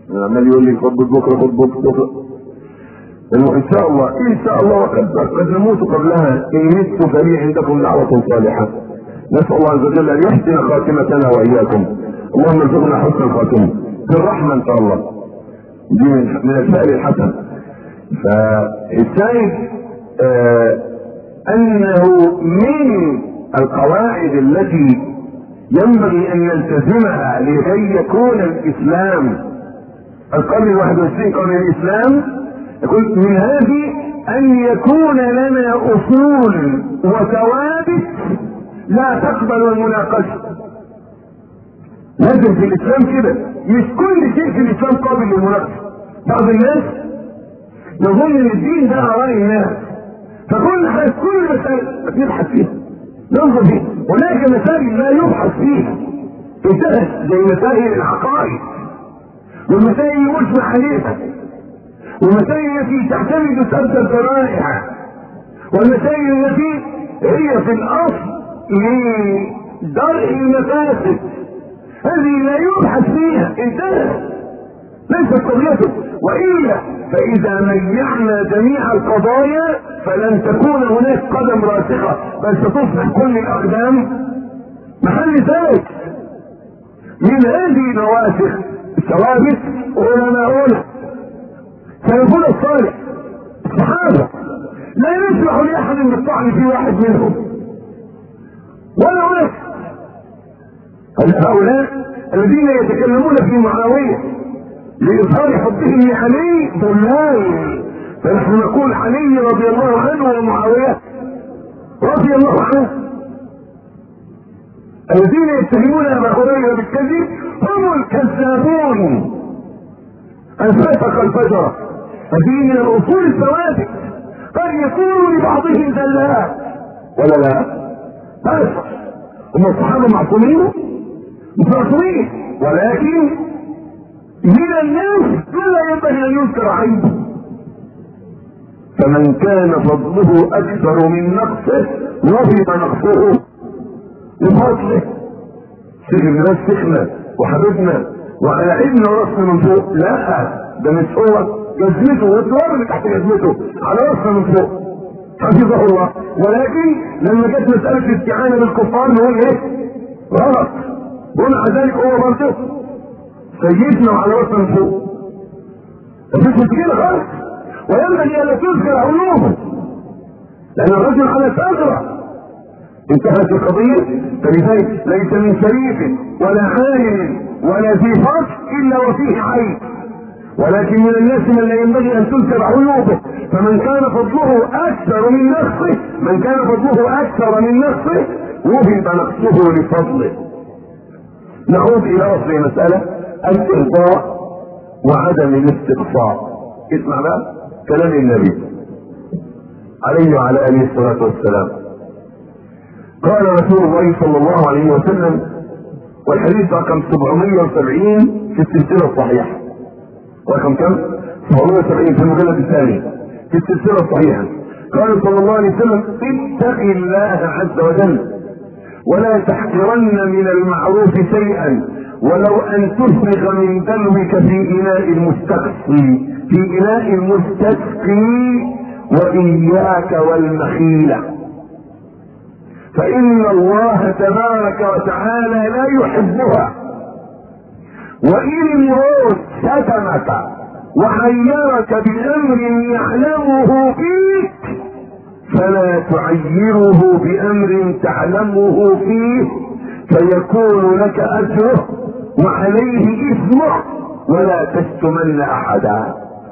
عمال يقول لي خطبة بكره خطبة بكره. انه ان شاء الله ان شاء الله وقد قد نموت قبلها ان مت فلي عندكم دعوة صالحة. نسأل الله عز وجل ان يحسن خاتمتنا واياكم. اللهم ارزقنا حسن الخاتمة بالرحمة ان شاء الله. دي من الفعل الحسن. فالشاهد آه انه من القواعد التي ينبغي ان نلتزمها لكي يكون الاسلام القرن الواحد والعشرين قرن الاسلام، يقول من هذه ان يكون لنا اصول وثوابت لا تقبل المناقشه. لازم في الاسلام كده، مش كل شيء في الاسلام قابل للمناقشه. بعض الناس يظن ان الدين ده اراء الناس، فكل حاجه كل مسائل نبحث فيها ننظر فيها. هناك مسائل لا يبحث فيها انتهت، زي مسائل العقائد والمسائل المجمع عليها والمسائل التي تعتمد سد الذرائع والمسائل التي هي في الاصل لدرء المفاسد، هذه لا يبحث فيها انتهت، ليست قضيته. والا فاذا ميعنا جميع القضايا فلن تكون هناك قدم راسخه، بل ستصبح كل الاقدام محل ذلك. من هذه الرواسخ الثوابت علماؤنا سلفنا الصالح الصحابه لا يسمح لاحد بالطعن في واحد منهم ولا واحد. هؤلاء الذين يتكلمون في معاويه لإظهار حبهم لعلي ضلال، فنحن نقول علي رضي الله عنه ومعاوية رضي الله عنه. الذين يتهمون أبا هريرة بالكذب هم الكذابون الفاتق الفجر. هذه من الأصول الثوابت، قد يكون لبعضهم زلات ولا لا؟ بس هم الصحابة معصومين مش معصومين، ولكن من الناس لا ينبغي ان ينكر عيبه. فمن كان فضله اكثر من نقصه وهب نقصه لفضله. شيخ الناس شيخنا وحبيبنا ولاعبنا وراسنا من فوق، لا ده مش هو، جزمته والدوار اللي تحت جزمته على راسنا من فوق حفظه الله. ولكن لما جت مساله الاستعانه بالكفار نقول ايه؟ غلط. ومع ذلك هو برضه سيدنا وعلى راسنا من فوق، مفيش مشكله خالص. وينبغي ان تذكر عيوبه لان الرجل على ثغره انتهت القضيه. فلذلك ليس من شريف ولا عالم ولا ذي فضل الا وفيه عيب، ولكن من الناس من لا ينبغي ان تذكر عيوبه. فمن كان فضله اكثر من نقصه من كان فضله اكثر من نقصه وهب نقصه لفضله. نعود الى اصل المساله، الارضاء وعدم الاستقصاء. اسمع بقى كلام النبي عليه وعلى اله الصلاه والسلام. قال رسول الله صلى الله عليه وسلم، والحديث رقم سبعمائة وسبعين في السلسله الصحيحه، رقم كم؟ سبعمائة وسبعين في المجلد الثاني في السلسله الصحيحه. قال صلى الله عليه وسلم: اتق الله عز وجل ولا تحقرن من المعروف شيئا ولو ان تفرغ من دلوك في اناء المستسقي في اناء المستسقي واياك والمخيله، فان الله تبارك وتعالى لا يحبها. وان امرؤ شتمك وعيرك بامر يعلمه فيك فلا تعيره بامر تعلمه فيه فيكون لك اجره وعليه اثمه ولا تشتمن احدا.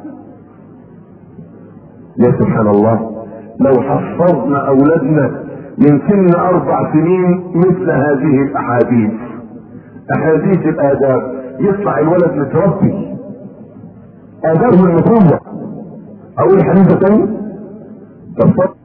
يا سبحان الله، لو حفظنا اولادنا من سن اربع سنين مثل هذه الاحاديث، احاديث الاداب، يطلع الولد متربي ادابه النبوه. اقول حديثه تاني؟ تفضل.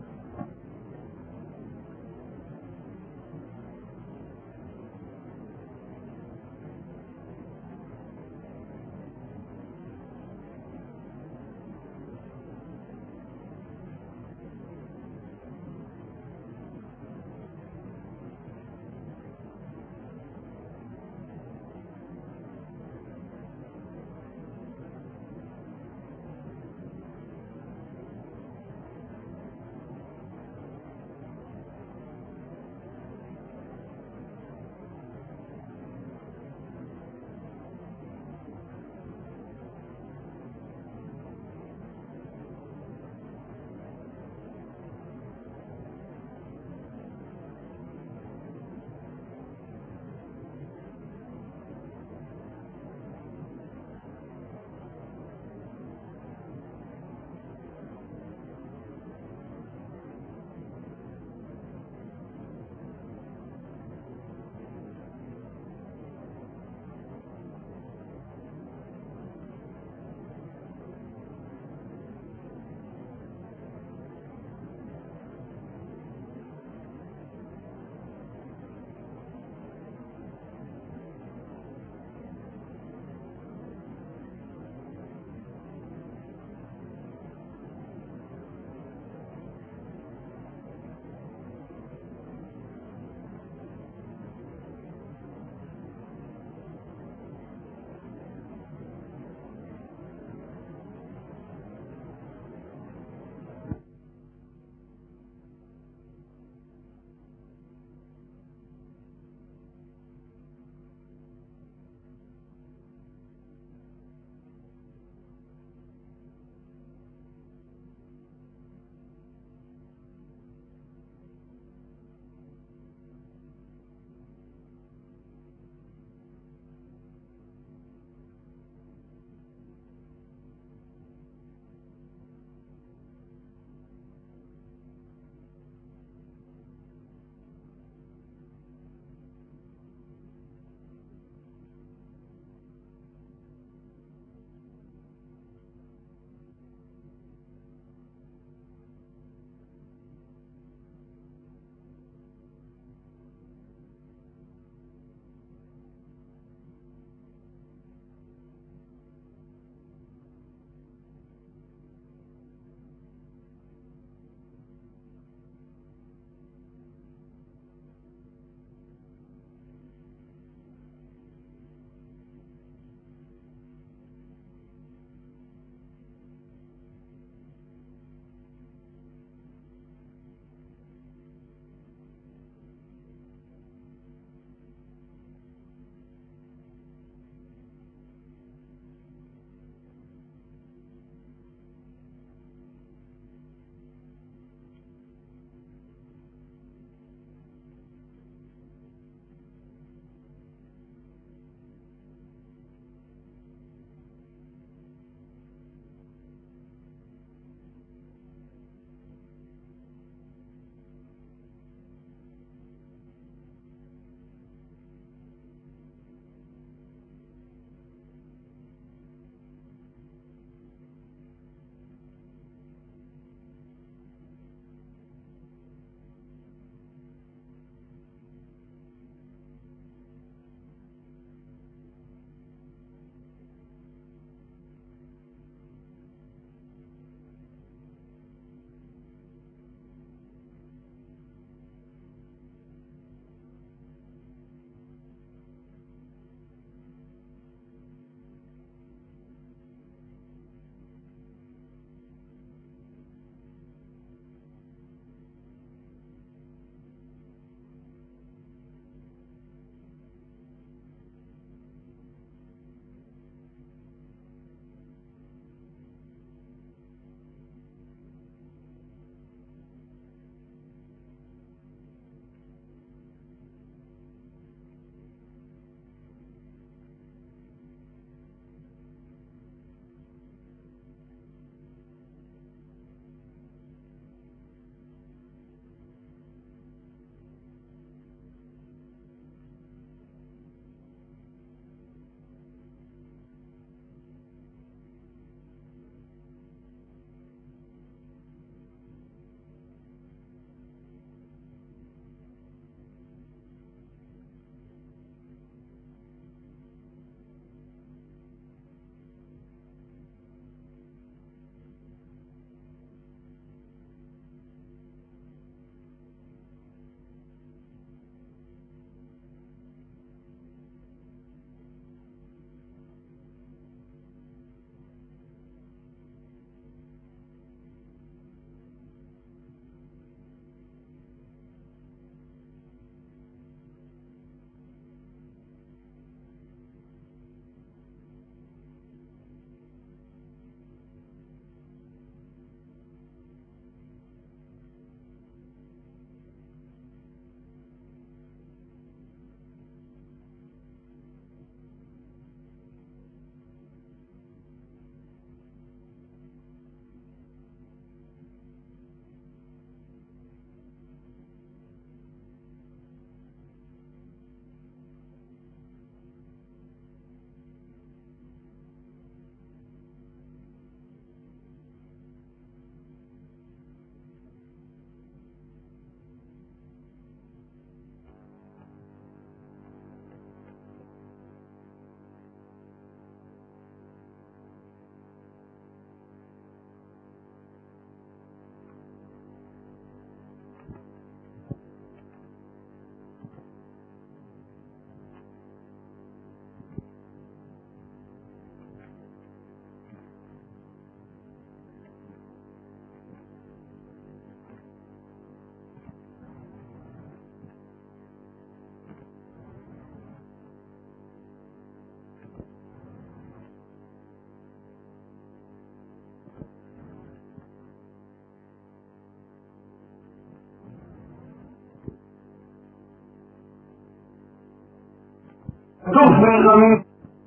تفرغ من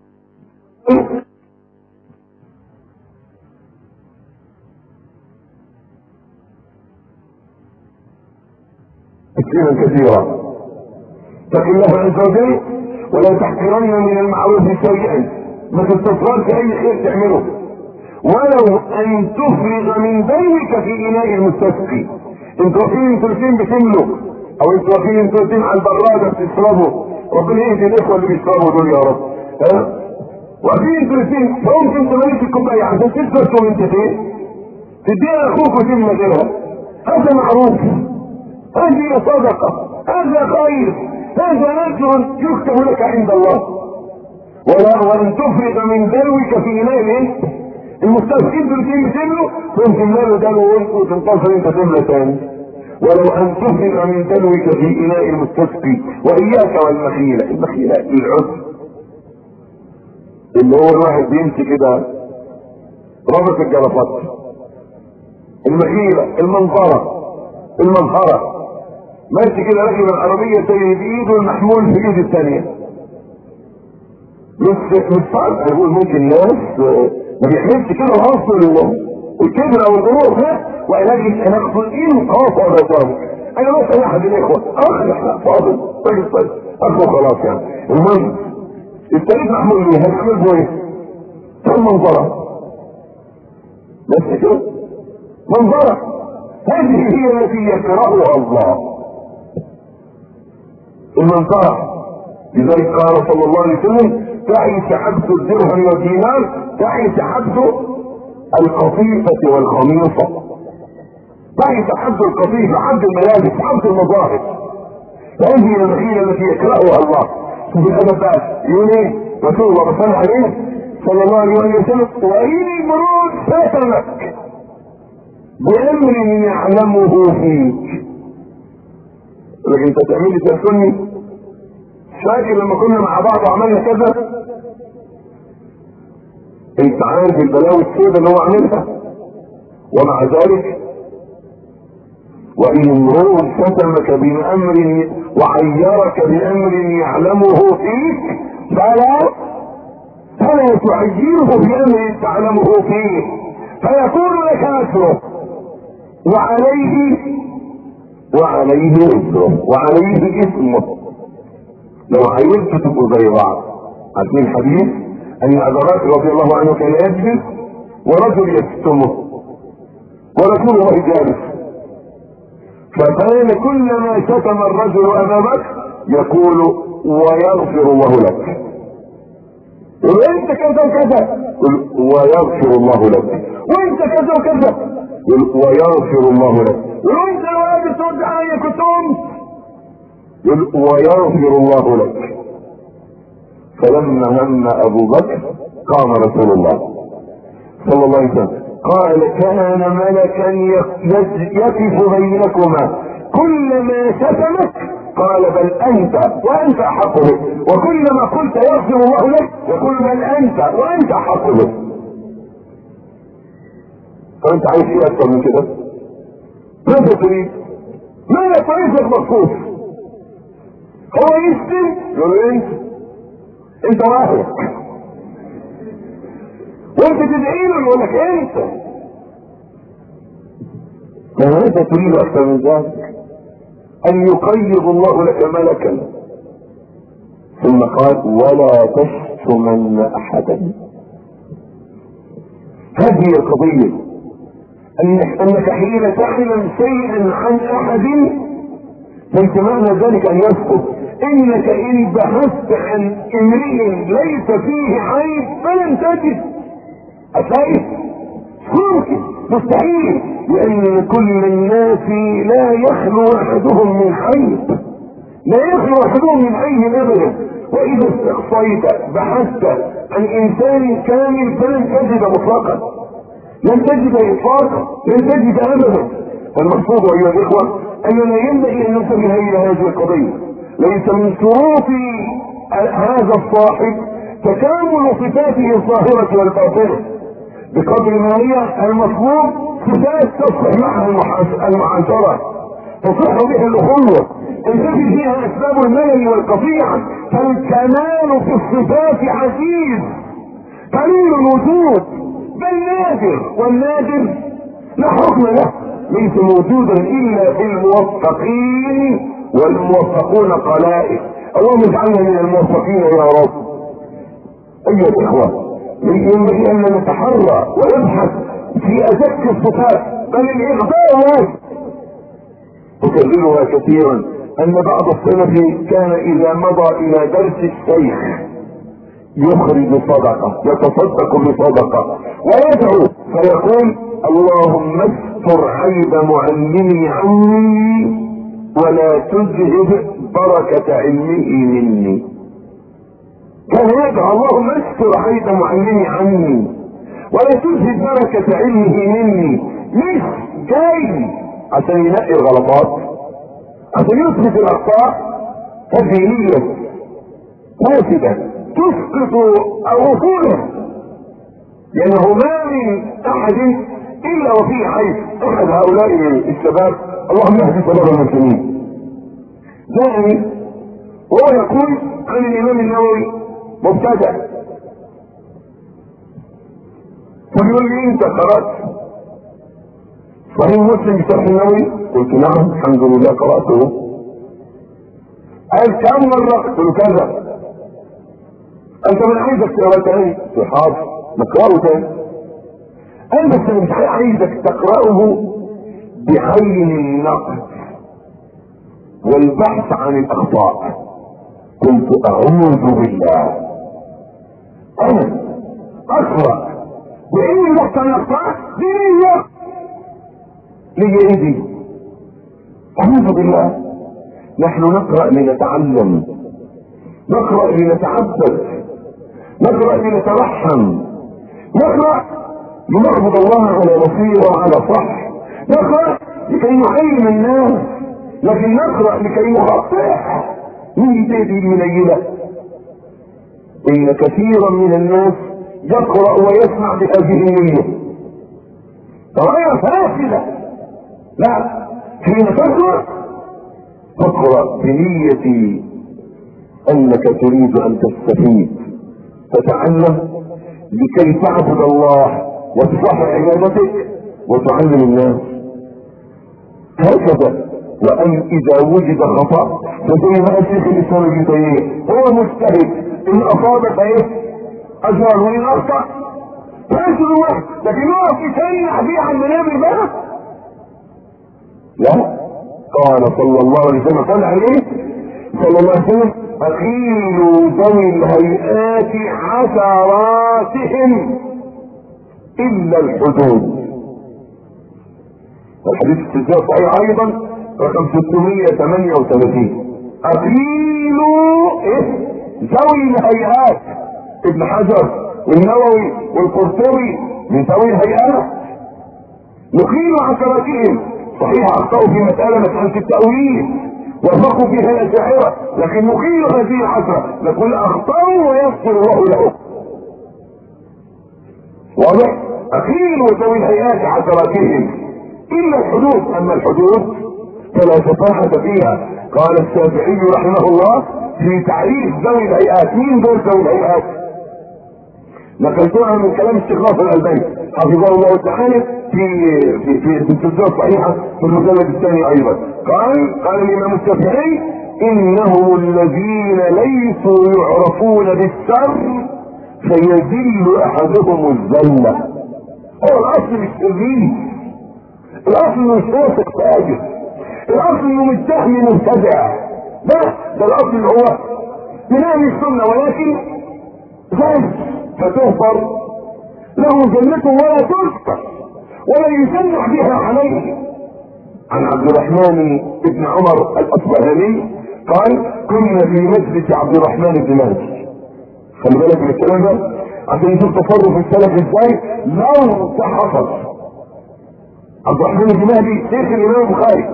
تكفيرا كثيرا. اتق الله عز وجل ولا تحقرن من المعروف شيئا، ما تستصغرش اي خير تعمله، ولو ان تفرغ من دمك في اناء المستسقي. انتوا واقفين انتوا الاثنين بتملوا، او انتوا واقفين انتوا الاثنين على البراده بتشربوا، ربنا يهدي الاخوه اللي بيشربوا دول يا رب. ها واقفين انتوا الاثنين، فممكن تملك الكوبايه عشان تشربوا من تحت تديها لاخوك وتملى غيرها، هذا معروف، هذه صدقه، هذا خير، هذا اجر يكتب لك عند الله. ولا وان تفرغ من دلوك في اناء الايه؟ المستسقين دول الاثنين بتملوا، ثم تملوا دلو وانت وتنتصر انت تملى تاني. ولو ان تفرغ من دلوك في اناء المستسقي، واياك والمخيله، المخيله العسر اللي هو الواحد بيمشي كده رابط الجرافات، المخيله المنظره المنظره ماشي كده راكب العربيه زي بايده المحمول في ايد الثانيه. مش مش صعب، انا بقول ممكن ناس ما بيحملش كده الاصل والكبر او الغرور ده، وعلاج انا اقصد ايه خاصه ولا صعب. انا بسال احد الاخوه اخ فاضل راجل طيب اخو خلاص يعني، المهم التاريخ محمول ليه هنعمل له ايه؟ كم منظره بس كده منظره، هذه هي التي يكرهها الله المنظره. لذلك قال صلى الله عليه وسلم تعيس حبس الدرهم والدينار، تعيس حبس القطيفة والخميصة، تعيس حبس القطيفة، حبس الملابس، حبس المظاهر. هذه المخيلة التي يكرهها الله. شوف الأدب بقى يقول ايه رسول الله صلى الله عليه صلى الله عليه وسلم: وإن امرؤ فتنك بأمر يعلمه فيك. لكن انت تعملي تأسني فاكر لما كنا مع بعض وعملنا كذا؟ انت عارف البلاوي السوداء اللي هو عاملها، ومع ذلك وان امرؤ فتنك بامر وعيرك بامر يعلمه فيك فلا فلا تعيره بامر تعلمه فيه فيكون لك اجره وعليه وعليه اجره وعليه اسمه. لو عيرت تبقوا زي بعض. عارفين الحديث ان ابا بكر رضي الله عنه كان يجلس ورجل يشتمه ورسول الله جالس، فكان كلما شتم الرجل ابا بكر يقول ويغفر الله لك، يقول انت كذا وكذا، يقول ويغفر الله لك، وانت كذا وكذا، يقول ويغفر الله لك، يقول انت لو قاعد ترد عليا كنت قمت، يقول ويغفر الله لك. فلما هم ابو بكر قام رسول الله صلى الله عليه وسلم قال: كان ملكا يقف بينكما كلما شتمك قال بل انت وانت احق به، وكلما قلت يغفر الله لك يقول بل انت وانت احق به. فانت عايز ايه اكثر من كده؟ ماذا تريد؟ ماذا تريد مخصوص؟ هو يشتم يقول انت انت واحد، وانت تدعي له يقول لك انت. فماذا تريد اكثر من ذلك؟ ان يقيض الله لك ملكا. ثم قال: ولا تشتمن احدا. هذه القضيه، انك انك حين تعلم شيئا عن احد فانت معنى ذلك ان يسقط. انك ان بحثت عن امرئ ليس فيه عيب فلن تجد. اشايف ممكن مستحيل، لان كل الناس لا يخلو احدهم من عيب، لا يخلو احدهم من عيب ابدا. واذا استقصيت بحثت عن انسان كامل فلن تجد مطلقا، لن تجد اطلاقا، لن تجد ابدا. فالمقصود ايها الاخوه اننا ينبغي ان ننتبه الى هذه القضيه. ليس من شروط هذا الصاحب تكامل صفاته الظاهره والباطنه بقدر ما هي المطلوب صفات تصلح معها المعاشره، تصح بها الاخوه، تنتفي فيها اسباب الملل والقطيعه، فالكمال في الصفات عزيز قليل الوجود بل نادر، والنادر لا حكم له، ليس موجودا الا في الموفقين، والموفقون قلائل. اللهم اجعلنا من الموفقين يا رب. ايها الاخوه، ينبغي ان نتحرى ونبحث في ازكى الصفات، بل الاغباء واجب. اكررها كثيرا ان بعض السلف كان اذا مضى الى درس الشيخ يخرج صدقه، يتصدق بصدقه ويدعو فيقول: اللهم استر عيب معلمي عني ولا تذهب بركة علمه مني. كان يدعو: اللهم استر عيب معلمي عني ولا تذهب بركة علمه مني. مش جاي عشان ينقي الغلطات، عشان يثبت الاخطاء الدينية فاسدة تسقط عقوله، لانه ما من احد الا وفيه عيب. احد هؤلاء الشباب، اللهم اهد شباب المسلمين، جاءني وهو يقول عن الامام النووي مبتدع، فبيقول لي: انت قرأت صحيح مسلم بشرح النووي؟ قلت: نعم الحمد لله قرأته. قال: كم مرة؟ قلت له: كذا. انت من عايزك تقرأ تاني؟ قلت: حاضر نقرأه تاني. قال: بس انا مش عايزك تقرأه بعين النقد والبحث عن الاخطاء. قلت: اعوذ بالله، انا اقرأ بعين البحث عن الاخطاء؟ دي ليه ليه ايه دي؟ اعوذ بالله. نحن نقرأ لنتعلم، نقرأ لنتعبد، نقرأ لنترحم، نقرأ لنعبد الله على بصيرة وعلى صح، نقرأ لكي نعلم الناس، لكن نقرأ لكي نخطئ. مين دي المنيلة؟ ان كثيرا من الناس يقرأ ويسمع بهذه النية، طريقة فاسدة. لا، حين تقرأ تقرأ بنية انك تريد ان تستفيد، تتعلم لكي تعبد الله وتصح عبادتك وتعلم الناس. هكذا. وان اذا وجد خطأ، فزي ما الشيخ الاسلام ابن تيمية هو مجتهد، ان اصاب فايه اجر، وان اخطأ فاجر واحد، لكن يقف يتنح بيه عن منابر بقى؟ لا. قال صلى الله عليه وسلم، قال عليه صلى الله عليه وسلم: اخيلوا ذوي الهيئات عثراتهم الا الحدود. الحديث التسجيل صحيح ايضا رقم ستمائة وثمانية وثلاثين. اخيلوا ايه ذوي الهيئات، ابن حجر والنووي والقرطبي من ذوي الهيئات. نخيل عثراتهم، صحيح اخطأوا في مسألة مسألة التأويل وفقوا فيها الاشاعرة، لكن نخيل هذه العشرة نقول اخطأوا ويغفر الله له. واضح؟ اخيل ذوي الهيئات عثراتهم الا الحدود. اما الحدود فلا شفاعة فيها. قال الشافعي رحمه الله في تعريف ذوي الهيئات: مين دول ذوي الهيئات؟ نقلتها من كلام الشيخ ناصر الألباني حفظه الله تعالى في في في السلسلة الصحيحة في المجلد الثاني ايضا. قال قال الامام الشافعي: انهم الذين ليسوا يعرفون بالسر فيذل احدهم الذلة. هو الاصل مش تذليل، الاصل مش واثق فاجر، الاصل انه متهم مبتدع، ده ده الاصل اللي هو من اهل السنة، ولكن ذلك فتغفر له جنته ولا تذكر ولا يسمع بها عليه. عن عبد الرحمن بن عمر الاصبهاني قال: كنا في مجلس عبد الرحمن بن مهدي. خلي بالك من الكلام ده عشان يشوف تصرف السلف ازاي لو تحفظ. عبد الرحمن بن مهدي شيخ الامام البخاري.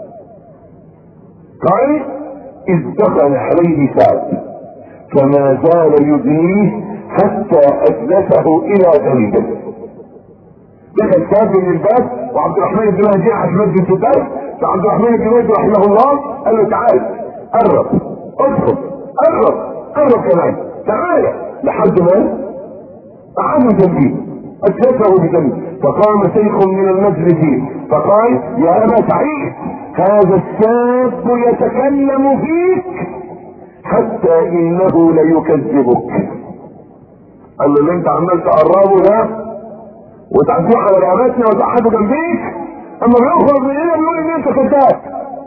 قال: اذ دخل عليه سعد فما زال يدنيه حتى اجلسه الى جنبه. دخل سعد من الباب وعبد الرحمن بن مهدي على مجلس الدرس، فعبد الرحمن بن مهدي رحمه الله قال له: تعال قرب ادخل قرب. قرب كمان تعالى، لحد ما قعدوا جنبي اتلفه بجنبي. فقام شيخ من المجلس فقال يا ابا سعيد هذا الشاب يتكلم فيك حتى انه ليكذبك. قال له اللي انت عمال تقربه ده وتعديه على رقبتنا وتقعده جنبيك اما بيخرج من هنا بيقول ان انت كذاب.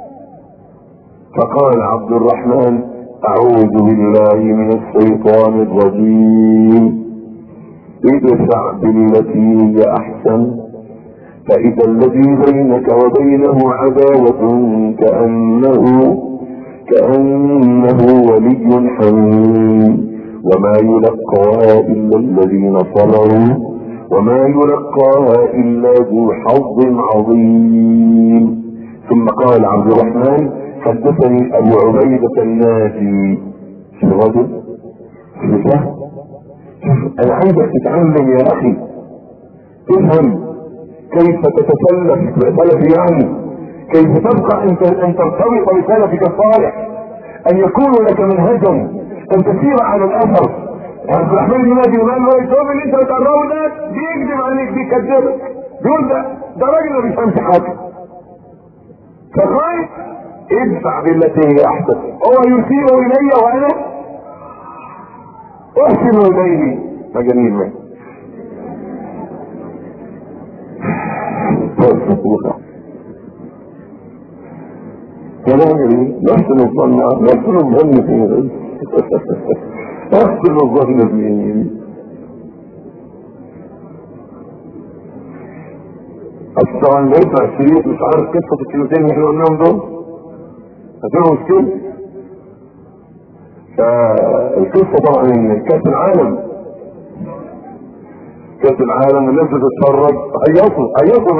فقال عبد الرحمن اعوذ بالله من الشيطان الرجيم ادفع بالتي هي احسن فاذا الذي بينك وبينه عداوة كأنه كأنه ولي حميم وما يلقاها الا الذين صبروا وما يلقاها الا ذو حظ عظيم. ثم قال عبد الرحمن حدثني ابو عبيدة الناجي. شو الرجل؟ شو ده؟ انا عايزك تتعلم يا اخي تفهم كيف تتسلف بسلف، يعني كيف تبقى انت ان ترتبط بسلفك الصالح، ان يكون لك منهجا، ان تسير على الاثر. عبد الرحمن بن ناجي قال له الشوف اللي انت بتقربه ده بيكذب عليك بيكذبك، بيقول ده ده راجل ما بيفهمش حاجه. فقال ادفع بالتي هي احسن، هو يسيء الي وانا احسن اليه. مجانين منه. كلام ايه؟ نحسن الظن نحسن الظن فيه نحسن الظن فيه. طبعا لقيت على الشريط مش عارف قصة الكلمتين اللي احنا قلناهم دول هتبقى مشكلة. فالقصة طبعا ان كاس العالم كاس العالم الناس بتتفرج هيصوا هيصوا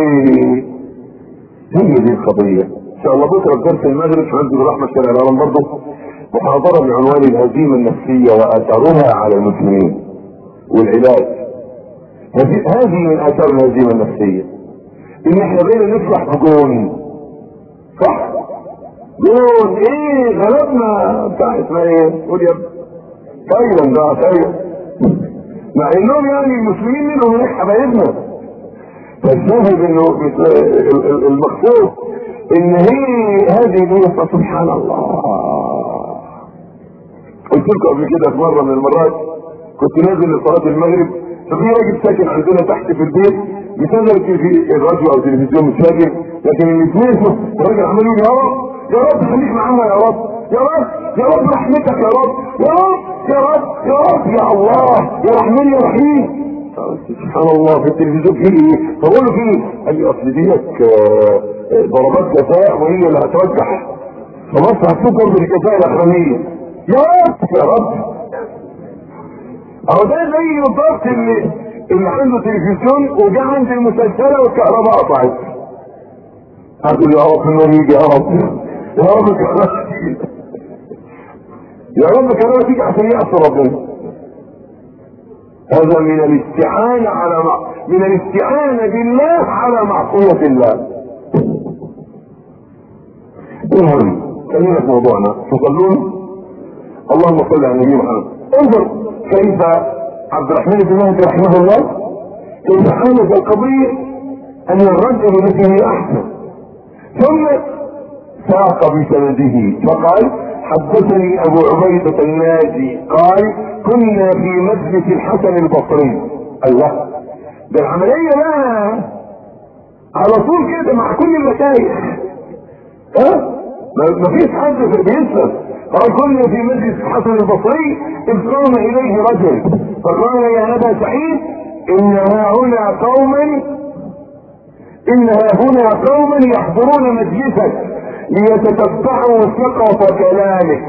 هي دي القضية. ان شاء الله بكره بدرس المغرب في مسجد الرحمة شارع العالم برضه محاضرة بعنوان الهزيمة النفسية واثارها على المسلمين والعلاج. هذه من اثار الهزيمة النفسية ان احنا بقينا نفرح بجون، صح؟ جون ايه غلبنا بتاع اسمها ايه؟ قول يا ابني تايلاند. ده تايلاند مع انهم يعني المسلمين منهم هناك حبايبنا. فالشاهد انه المقصود ان هي هذه النية. سبحان الله قلت لكم قبل كده في مرة من المرات كنت نازل لصلاة المغرب ففي راجل ساكن عندنا تحت في البيت بيشغل في الراديو او التلفزيون مش فاكر، لكن اللي سمعته الراجل عمال يقول يا رب يا رب خليك معانا يا رب يا رب يا رب رحمتك يا رب يا رب يا رب يا رب يا الله يا رحمن يا رحيم. سبحان الله في التلفزيون فيه ايه؟ فقول له فيه قال لي اصل ديك ضربات جزاء وهي اللي هترجح خلاص هتفكر بالجزاء الاخرانيه يا رب يا رب. اهو ده زي بالظبط اللي اللي عنده تلفزيون وجا عند المسلسله والكهرباء قطعت هتقول يا رب النور يجي يا رب يا رب الكهرباء يا رب الكهرباء تيجي عشان يعصي ربنا. هذا من الاستعانة على مع... من الاستعانة بالله على معصية الله. المهم خلينا في موضوعنا. تصلون اللهم صل على النبي محمد. انظر كيف عبد الرحمن بن مهدي رحمه الله كيف حالف القضية ان الرد بالتي هي احسن. ثم ساق بسنده فقال حدثني ابو عبيدة الناجي قال كنا في مجلس الحسن البصري. الله ده العملية بقى على طول كده مع كل المشايخ. ها ما فيش حد بيسلم. قال كنا في مجلس الحسن البصري اذ قام اليه رجل فقال يا ابا سعيد ان هنا قوما ان هنا قوما يحضرون مجلسك ليتتبعوا سقط كلامك.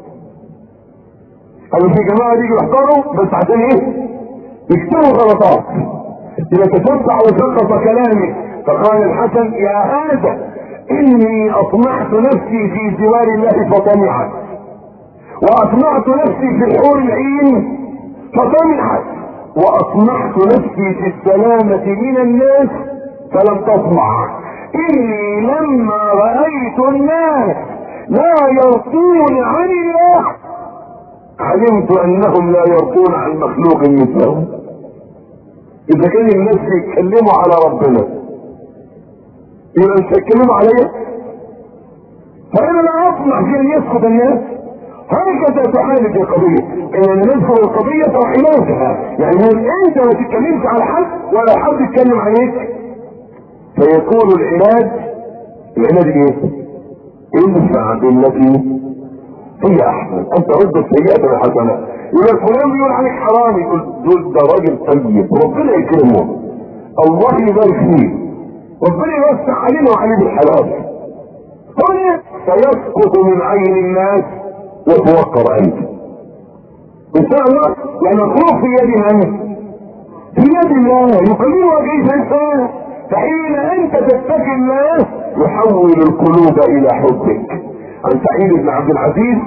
قالوا في جماعة يجوا يحضروا بس عشان ايه؟ يكتبوا غلطات ليتتبعوا سقط كلامك. فقال الحسن يا هذا اني اطمعت نفسي في جوار الله فطمعت واطمعت نفسي في الحور العين فطمعت واطمعت نفسي في السلامة من الناس فلم تطمع. اني لما رأيت الناس لا يرضون عن الله علمت انهم لا يرضون عن مخلوق مثلهم. اذا كان الناس بيتكلموا على ربنا يبقى مش هيتكلموا عليا؟ فانا لا اطمع في ان يسقط الناس. هكذا تعالج القضيه، ان نذكر القضيه وعلاجها. يعني انت ما تتكلمش على حد ولا حد يتكلم عليك، فيكون العلاج العلاج ايه؟ ادفع بالتي هي احسن، انت رد السيئات بالحسنات. يبقى فلان بيقول عليك حرام، يقول دول ده راجل طيب ربنا يكرمه، الله يبارك فيه، ربنا يوسع علينا وعليه بالحلال. هنا سيسقط من عين الناس وتوقر انت ان شاء الله. لان الخوف في يد من؟ في يد الله يقلبها كيف يشاء. فحين انت تتقي الله يحول القلوب الى حبك. عن سعيد بن عبد العزيز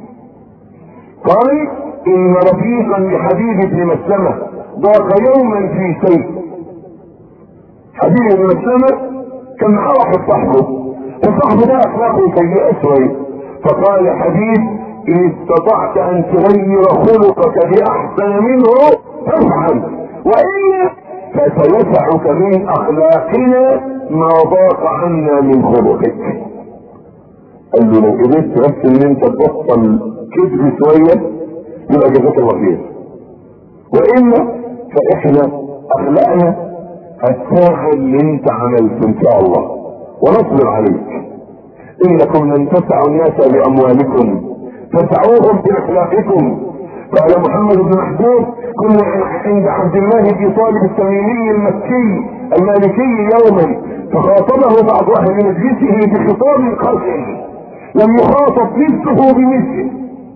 قال ان رفيقا لحبيب بن مسلمة ضاق يوما في سيف. حبيب بن مسلمة كان معاه واحد صاحبه، وصاحبه ده اخلاقه سيئة شوية، فقال حبيب ان استطعت ان تغير خلقك باحسن منه فافعل، والا فسيسعك من اخلاقنا ما ضاق عنا من خلقك. قال له لو قدرت بس ان انت تبطل كذب شويه يبقى جزاك الله خير، والا فاحنا اخلاقنا هتساعد اللي انت عملته ان شاء الله ونصبر عليك. انكم لن تسعوا الناس باموالكم فسعوهم باخلاقكم. قال محمد بن محبوب كنا عند عبد الله بن طالب التميمي المكي المالكي يوما فخاطبه بعض اهل مجلسه بخطاب قاسم لم يخاطب مثله بمثله.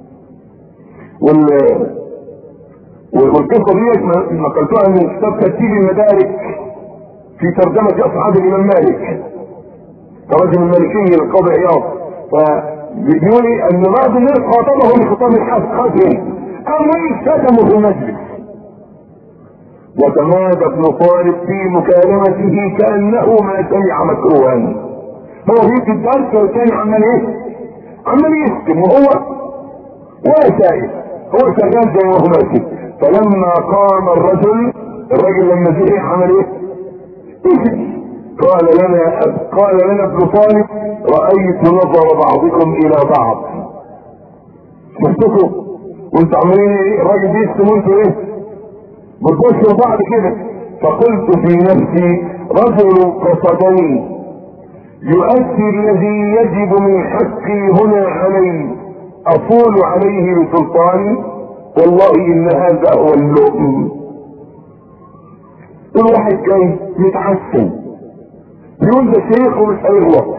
والقصه ديت نقلتها من كتاب ترتيب المدارك في ترجمه اصحاب الامام مالك كرجل المالكي للقاضي عياض. فبيقول ان بعض الناس خاطبه بخطاب قاسم قاموا شتموا في المجلس، وتمادى ابن طالب في مكالمته كانه ما سمع مكروها. هو في الدرس والثاني عمال ايه؟ عمال يشتم وهو ولا شايف، هو شغال زي ما هو ماشي. فلما قام الرجل الرجل لما جه عمل ايه؟ قال لنا قال لنا ابن طالب رايت نظر بعضكم الى بعض. شفتكم وانتوا عاملين ايه؟ الراجل بيشتم وانتوا ايه؟ بتبصوا بعض كده. فقلت في نفسي رجل قصدني يؤدي الذي يجب من حقي هنا علي اطول عليه بسلطاني، والله ان هذا هو اللؤم. الواحد جاي يتعسل يقول ده شيخ ومش هيغلط،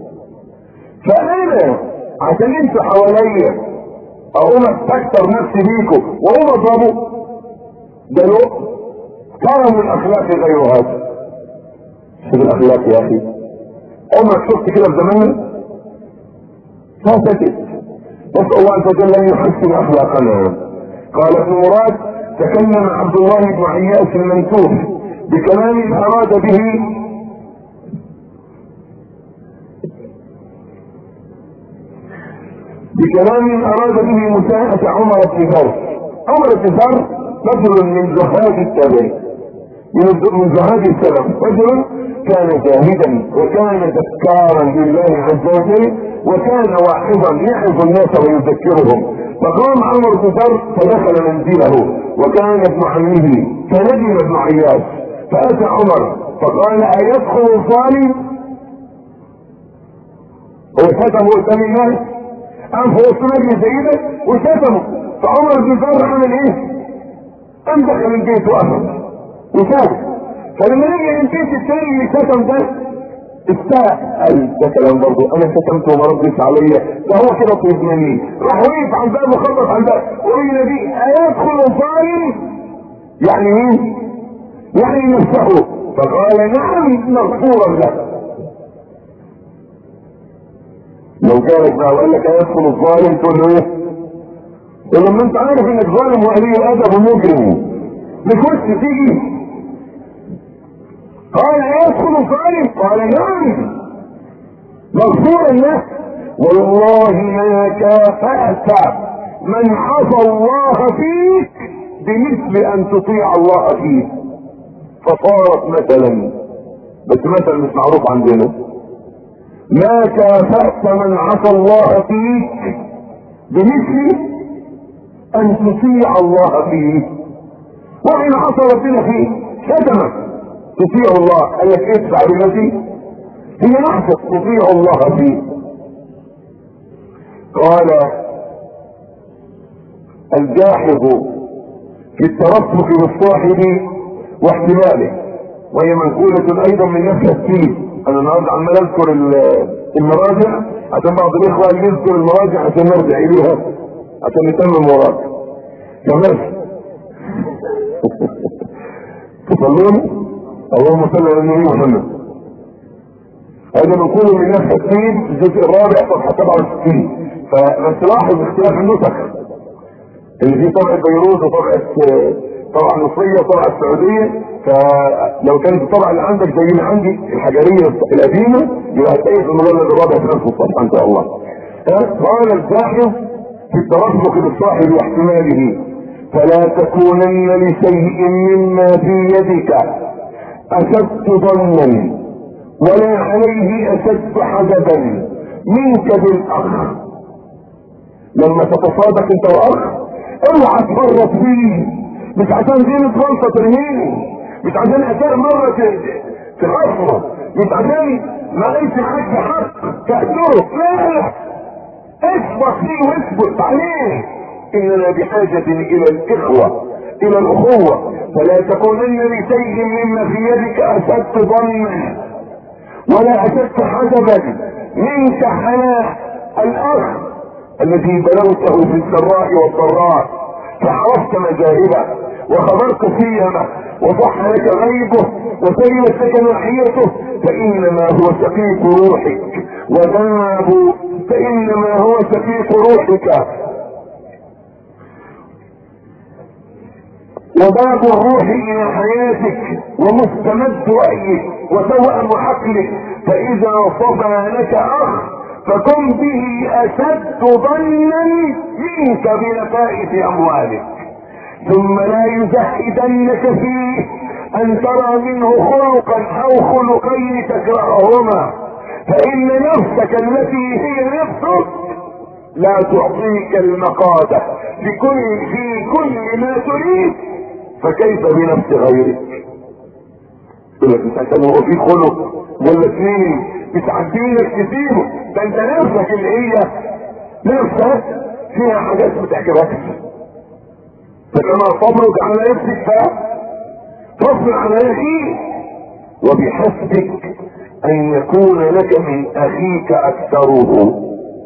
فانا عشان انتوا حواليا اقوم استكتر نفسي بيكم واقوم اضربه؟ ده لؤم. كرم الاخلاق غير هذا. شوف الاخلاق يا اخي، عمرك شفت كده في زماننا؟ فاتت. نسأل الله عز وجل ان يحسن اخلاقنا. قال ابن مراد تكلم عبد الله بن عياش المنسوف بكلام اراد به بكلام اراد به مساءة عمر بن ذر. عمر بن ذر رجل من زهاد التابعين، من زهاد السلف، رجل كان زاهدا وكان ذكارا لله عز وجل وكان واعظا يعظ الناس ويذكرهم. فقام عمر بن ذر فدخل منزله وكان ابن عمه فندم ابن عياش فاتى عمر فقال ايدخل الظالم؟ هو شتمه قدام الناس، قام في وسط مجلس زي ده وشتمه. فعمر بن ذر عمل ايه؟ قام دخل البيت واخذ وشاف. فلما نجي البيت الثاني اللي شتم ده استاء قال ده كلام برضه انا شتمته وما ردش عليا، ده هو كده طيب مني. راح وقف على الباب وخبط على الباب وقال دي ايدخل الظالم؟ يعني مين؟ يعني نفسه. فقال نعم مغفورا له. لو جارك بقى وقال لك ايدخل الظالم تقول له ايه؟ تقول لما انت عارف انك ظالم وقليل الادب ومجرم بتخش تيجي. قال ايدخل الظالم؟ قال نعم مغفورا له. والله ما كافأت من عصى الله فيك بمثل ان تطيع الله فيه. فصارت مثلا، بس مثل مش معروف عندنا، ما كافأت من عصى الله فيك بمثل ان تطيع الله فيه. وإن عصى ربنا فيه شتمك تطيع الله، قال لك ادفع بالتي هي نحفظ تطيع الله فيه. قال الجاحظ في الترفق بالصاحب واحتماله، وهي منقولة ايضا من نفس السين. انا النهارده عمال اذكر المراجع عشان بعض الاخوة اللي يذكر المراجع عشان نرجع اليها عشان نتمم وراك. تمام. تصلون اللهم صل على النبي محمد. هذا منقول من نفس السين الجزء الرابع صفحة سبعة وستين. فبس لاحظ اختلاف النسخ اللي فيه طبعة بيروت وطبعة طبعة مصرية وطبعة السعودية. فلو كانت الطبعة اللي عندك زي اللي عندي الحجرية القديمة يبقى هتلاقي في المجلد الرابع في نفس الصفحة ان شاء الله. قال الجاحظ في الترفق بالصاحب واحتماله فلا تكونن لشيء مما في يدك اشد ظنا ولا عليه اشد حددا منك بالاخ. لما تتصادق انت واخ اوعى تفرط فيه، مش عشان دي فرصه ترميه، مش عشان اشياء مره تخصمه، مش عشان ما ليس حق حق تأثره، لا اثبت فيه واثبت عليه. اننا بحاجة الى الاخوة الى الاخوة. فلا تكونن لشيء مما في يدك اشد ظنا ولا اشد حسبا منك حياء الاخ الذي بلوته في السراء والضراء فعرفت مجاهبه وخبرت فيها وصح لك غيبه وسلمت لك ناحيته فانما هو شقيق روحك وباب فانما هو شقيق روحك وباب الروح الى حياتك ومستمد رأيك وتوأم عقلك. فاذا صفى لك اخ فكن به اشد ظنا منك بنفائس اموالك. ثم لا يزهدنك فيه ان ترى منه خلقا او خلقين تكرههما، فان نفسك التي هي نفسك لا تعطيك المقادة في كل في كل ما تريد، فكيف بنفس غيرك؟ يقول لك مش عشان هو في خلق ولا اثنين مش عاجبينك تسيبه، ده انت نفسك اللي هي نفسك فيها حاجات ما تعجبكش. فكما صبرك على نفسك فاصبر على اخيك. وبحسبك ان يكون لك من اخيك اكثره.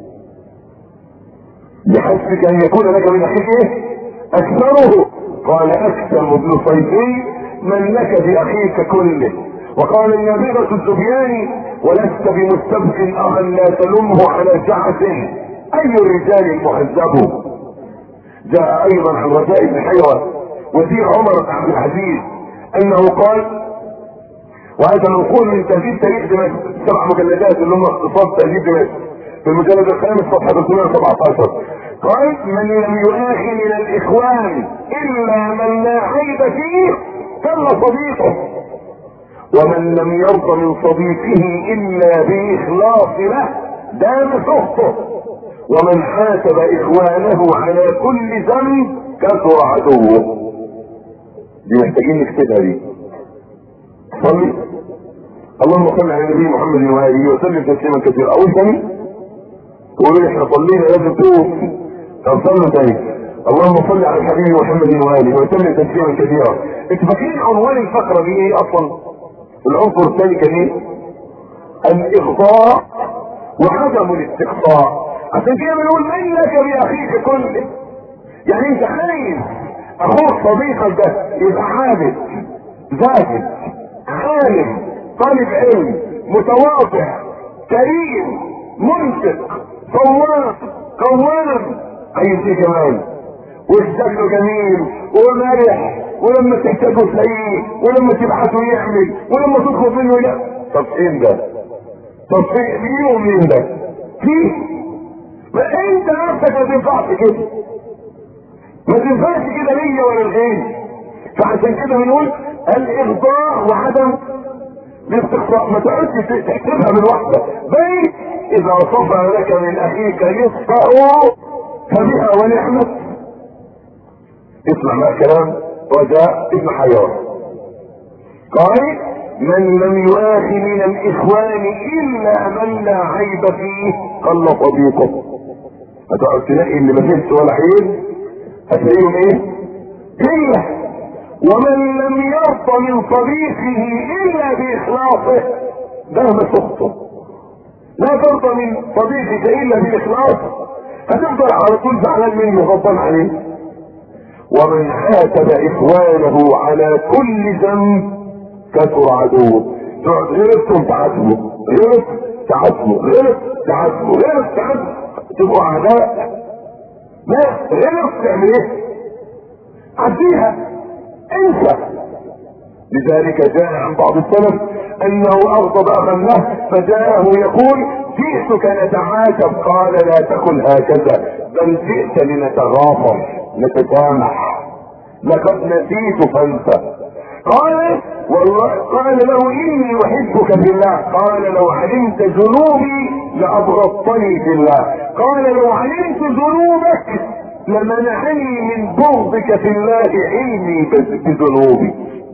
بحسبك ان يكون لك من اخيك ايه؟ اكثره. قال اكثر ابن صيفي من لك باخيك كله. وقال النابغة الزبياني ولست بمستبق اخا لا تلمه على شعث اي الرجال المهذب. جاء ايضا عن رجاء بن حيوة وزير عمر بن عبد العزيز انه قال، وهذا منقول من تهذيب تاريخ دمشق سبع مجلدات اللي هم اختصاص تهذيب دمشق في المجلد الخامس صفحة ثلاثمائة وسبعة عشر. قال من لم يؤاخي من الاخوان الا من لا عيب فيه كان صديقه، ومن لم يرضى من صديقه الا باخلاص له دام سخطه، ومن حاسب اخوانه على كل ذنب كثر عدوه. دي محتاجين نكتبها دي. صلي اللهم صل على النبي محمد وآله وسلم تسليما كثيرا. اقول تاني قولوا لي احنا صلينا لازم تقول. طب صلوا تاني اللهم صل على الحبيب محمد وآله وسلم تسليما كثيرا. انتوا فاكرين عنوان الفقره دي ايه اصلا؟ العنصر الثاني كان ايه؟ الاغضاء وعدم الاستقصاء. عشان كده بنقول من لك باخيك كله. يعني انت خايف اخوك صديقك ده يبقى عابد زاهد عالم طالب علم متواضع كريم منفق صواب قوام، عايز ايه كمان؟ وشكله جميل ومرح، ولما تحتاجه تلاقيه، ولما تبعته يعمل، ولما تطلب منه لا. طب فين ده؟ طب فين مين ده؟ فيه؟ ما انت نفسك ما تنفعش كده. ما تنفعش كده ليا ولا الغير. فعشان كده بنقول الاخضاع وعدم الاستقصاء، ما تقعدش تحسبها بالوحده، بل اذا صفى لك من اخيك يصفأ فبها ونعمت. اسمع بقى كلام رجاء ابن حيان قال: من لم يؤاخي من الاخوان الا من لا عيب فيه قل صديقه. هتقعد تلاقي اللي ما فيش ولا عيب هتلاقيهم ايه؟ قله. ومن لم يرضى من صديقه الا باخلاصه مهما سخطه. لا ترضى من صديقك الا باخلاص، هتفضل على طول زعلان منه غضبان عليه. ومن عاتب اخوانه على كل ذنب كثر عدوه. تقعد غيرتهم تعاتبه، غيرت تعاتبه، غيرت تعاتبه، غيرت تعاتبه، تبقوا اعداء. لا، غيرت تعمل ايه؟ عديها، انسى. لذلك جاء عن بعض السلف انه اغضب اخا له فجاءه يقول: جئتك نتعاتب، قال: لا تقل هكذا، بل جئت لنتغافر نتسامح، لقد نسيت فانسى. قال: والله، قال له: اني احبك في الله. قال: لو علمت ذنوبي لابغضتني في الله. قال: لو علمت ذنوبك لمنعني من بغضك في الله علمي بذنوبي.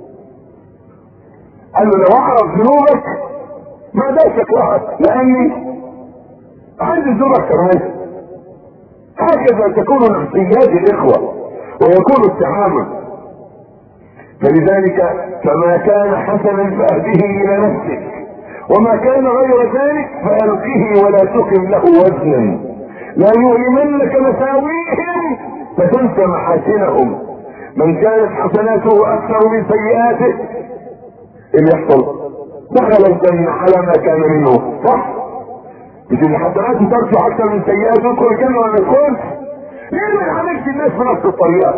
قال له: لو اعرف ذنوبك ما داش اكرهك، لاني عندي ذنوبك كمان. هكذا تكون نفسيات الاخوه ويكون التعامل. فلذلك فما كان حسنا فاهده الى نفسك، وما كان غير ذلك فالقه ولا تقم له وزنا. لا يؤلمنك مساويهم فتنسى محاسنهم. من كانت حسناته اكثر من سيئاته اللي يحصل دخل الجنه على ما كان منه. صح؟ مش اللي حسناته ترجع اكثر من سيئاته يدخل الجنه ولا يدخلش؟ ليه ما يعاملش الناس بنفس الطريقه؟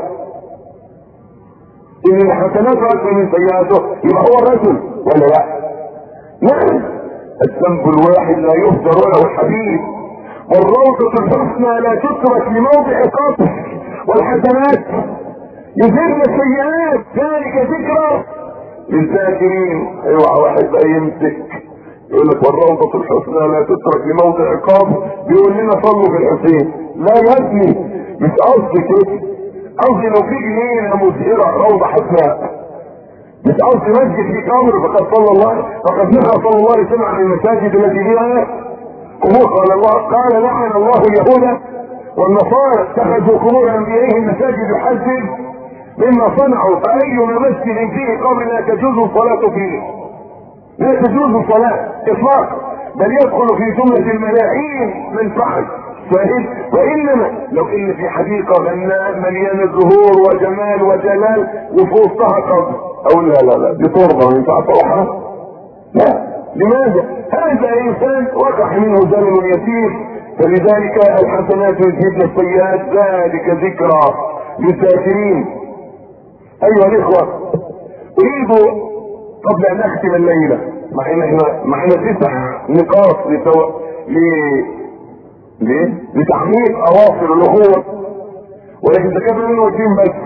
ان حسناته اكثر من سيئاته يبقى هو الرجل ولا لا؟ نعم. الذنب الواحد لا يهدر له الحديث، والروضة الحسنى لا تترك لموضع قاطع، والحسنات يذهبن السيئات، ذلك ذكرى للذاكرين. اوعى واحد بقى يمسك يقول لك والروضة الحسنى لا تترك لموضع قاطع، بيقول لنا صلوا في الحسين. لا يا ابني، مش قصدي كده، قصدي لو في جنينة مزهرة روضة حسناء، مش قصدي مسجد في قبر. فقد صلى الله فقد نهى صلى الله عليه وسلم عن المساجد التي فيها قبور. قال الله قال: لعن الله اليهود والنصارى اتخذوا قبور انبيائهم مساجد يحذر مما صنعوا، فايما مسجد فيه قبر لا تجوز الصلاة فيه، لا تجوز الصلاة اطلاقا، بل يدخل في جملة الملاعين من فعل. فإن وانما لو ان في حديقة غناء مليانة زهور وجمال وجلال وفي وسطها قبر، اقول لا لا لا دي تربة ما ينفعش اروحها. لا، لماذا؟ هذا انسان وقع منه زمن يسير. فلذلك الحسنات يذهبن السيئات، ذلك ذكرى للذاكرين. ايها الاخوة، اريد قبل ان اختم الليلة، مع ان احنا معنا تسع نقاط لتو... ل... ليه؟ لتحقيق اواصر الاخوة، ولكن تكبر منه وجين بس.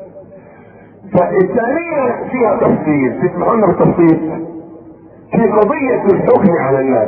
فالثانية فيها تفصيل، تسمحوا لنا بالتفصيل في قضية الحكم على الناس.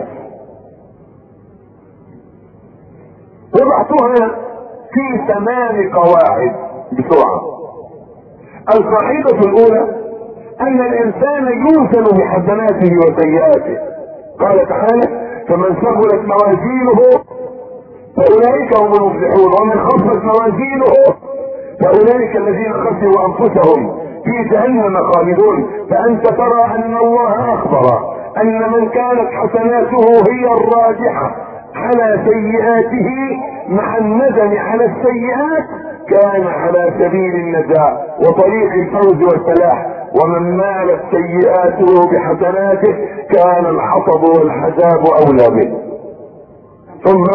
وضعتها في ثمان قواعد بسرعة. القاعدة الاولى ان الانسان يوزن بحسناته وسيئاته. قال تعالى: فمن ثقلت موازينه فاولئك هم المفلحون، ومن خفت موازينه فاولئك الذين خسروا انفسهم في جهنم خالدون. فانت ترى ان الله اخبر ان من كانت حسناته هي الراجحة على سيئاته مع الندم على السيئات كان على سبيل النجاة وطريق الفوز والفلاح، ومن مالت سيئاته بحسناته كان الحطب والحجاب اولى به. ثم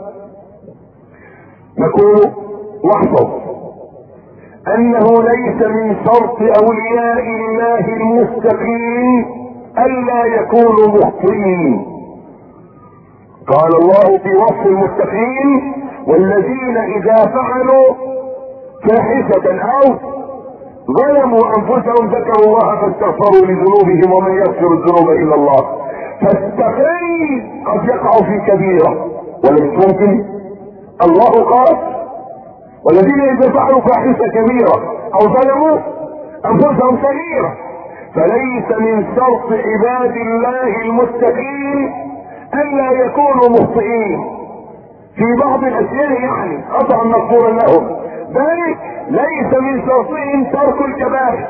نقول واحفظ انه ليس من شرط اولياء الله المستقيم الا يكونوا مخطئين. قال الله في وصف المتقين: والذين اذا فعلوا فاحشة او ظلموا انفسهم ذكروا الله فاستغفروا لذنوبهم ومن يغفر الذنوب الا الله، فالتقي قد يقع في كبيرة ولا مش ممكن. الله قال والذين اذا فعلوا فاحشة كبيرة او ظلموا انفسهم صغيرة، فليس من شرط عباد الله المتقين الا يكونوا مخطئين في بعض الاشياء، يعني خطأ مغفورا لهم، بل ليس من شرطهم ترك الكبائر.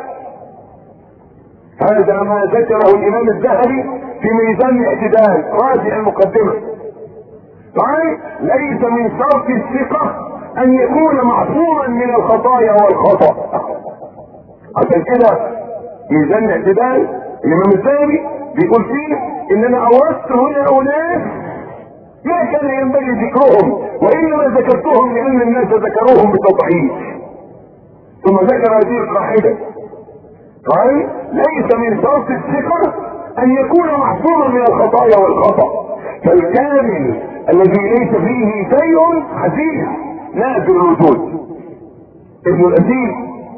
هذا ما ذكره الامام الذهبي في ميزان الاعتدال راجع المقدمة. طيب ليس من شرط الثقة ان يكون معصوما من الخطايا والخطأ. عشان كده ميزان الاعتدال الامام الذهبي بيقول فيه ان انا اوردت هنا اناس ما كان ينبغي ذكرهم، وانما ذكرتهم لان الناس ذكروهم بتضعيف، ثم ذكر هذه القاعدة. قال ليس من شرط الثقة ان يكون معصوما من الخطايا والخطأ، فالكامل الذي ليس فيه شيء حسيس نادر الوجود. ابن الأثير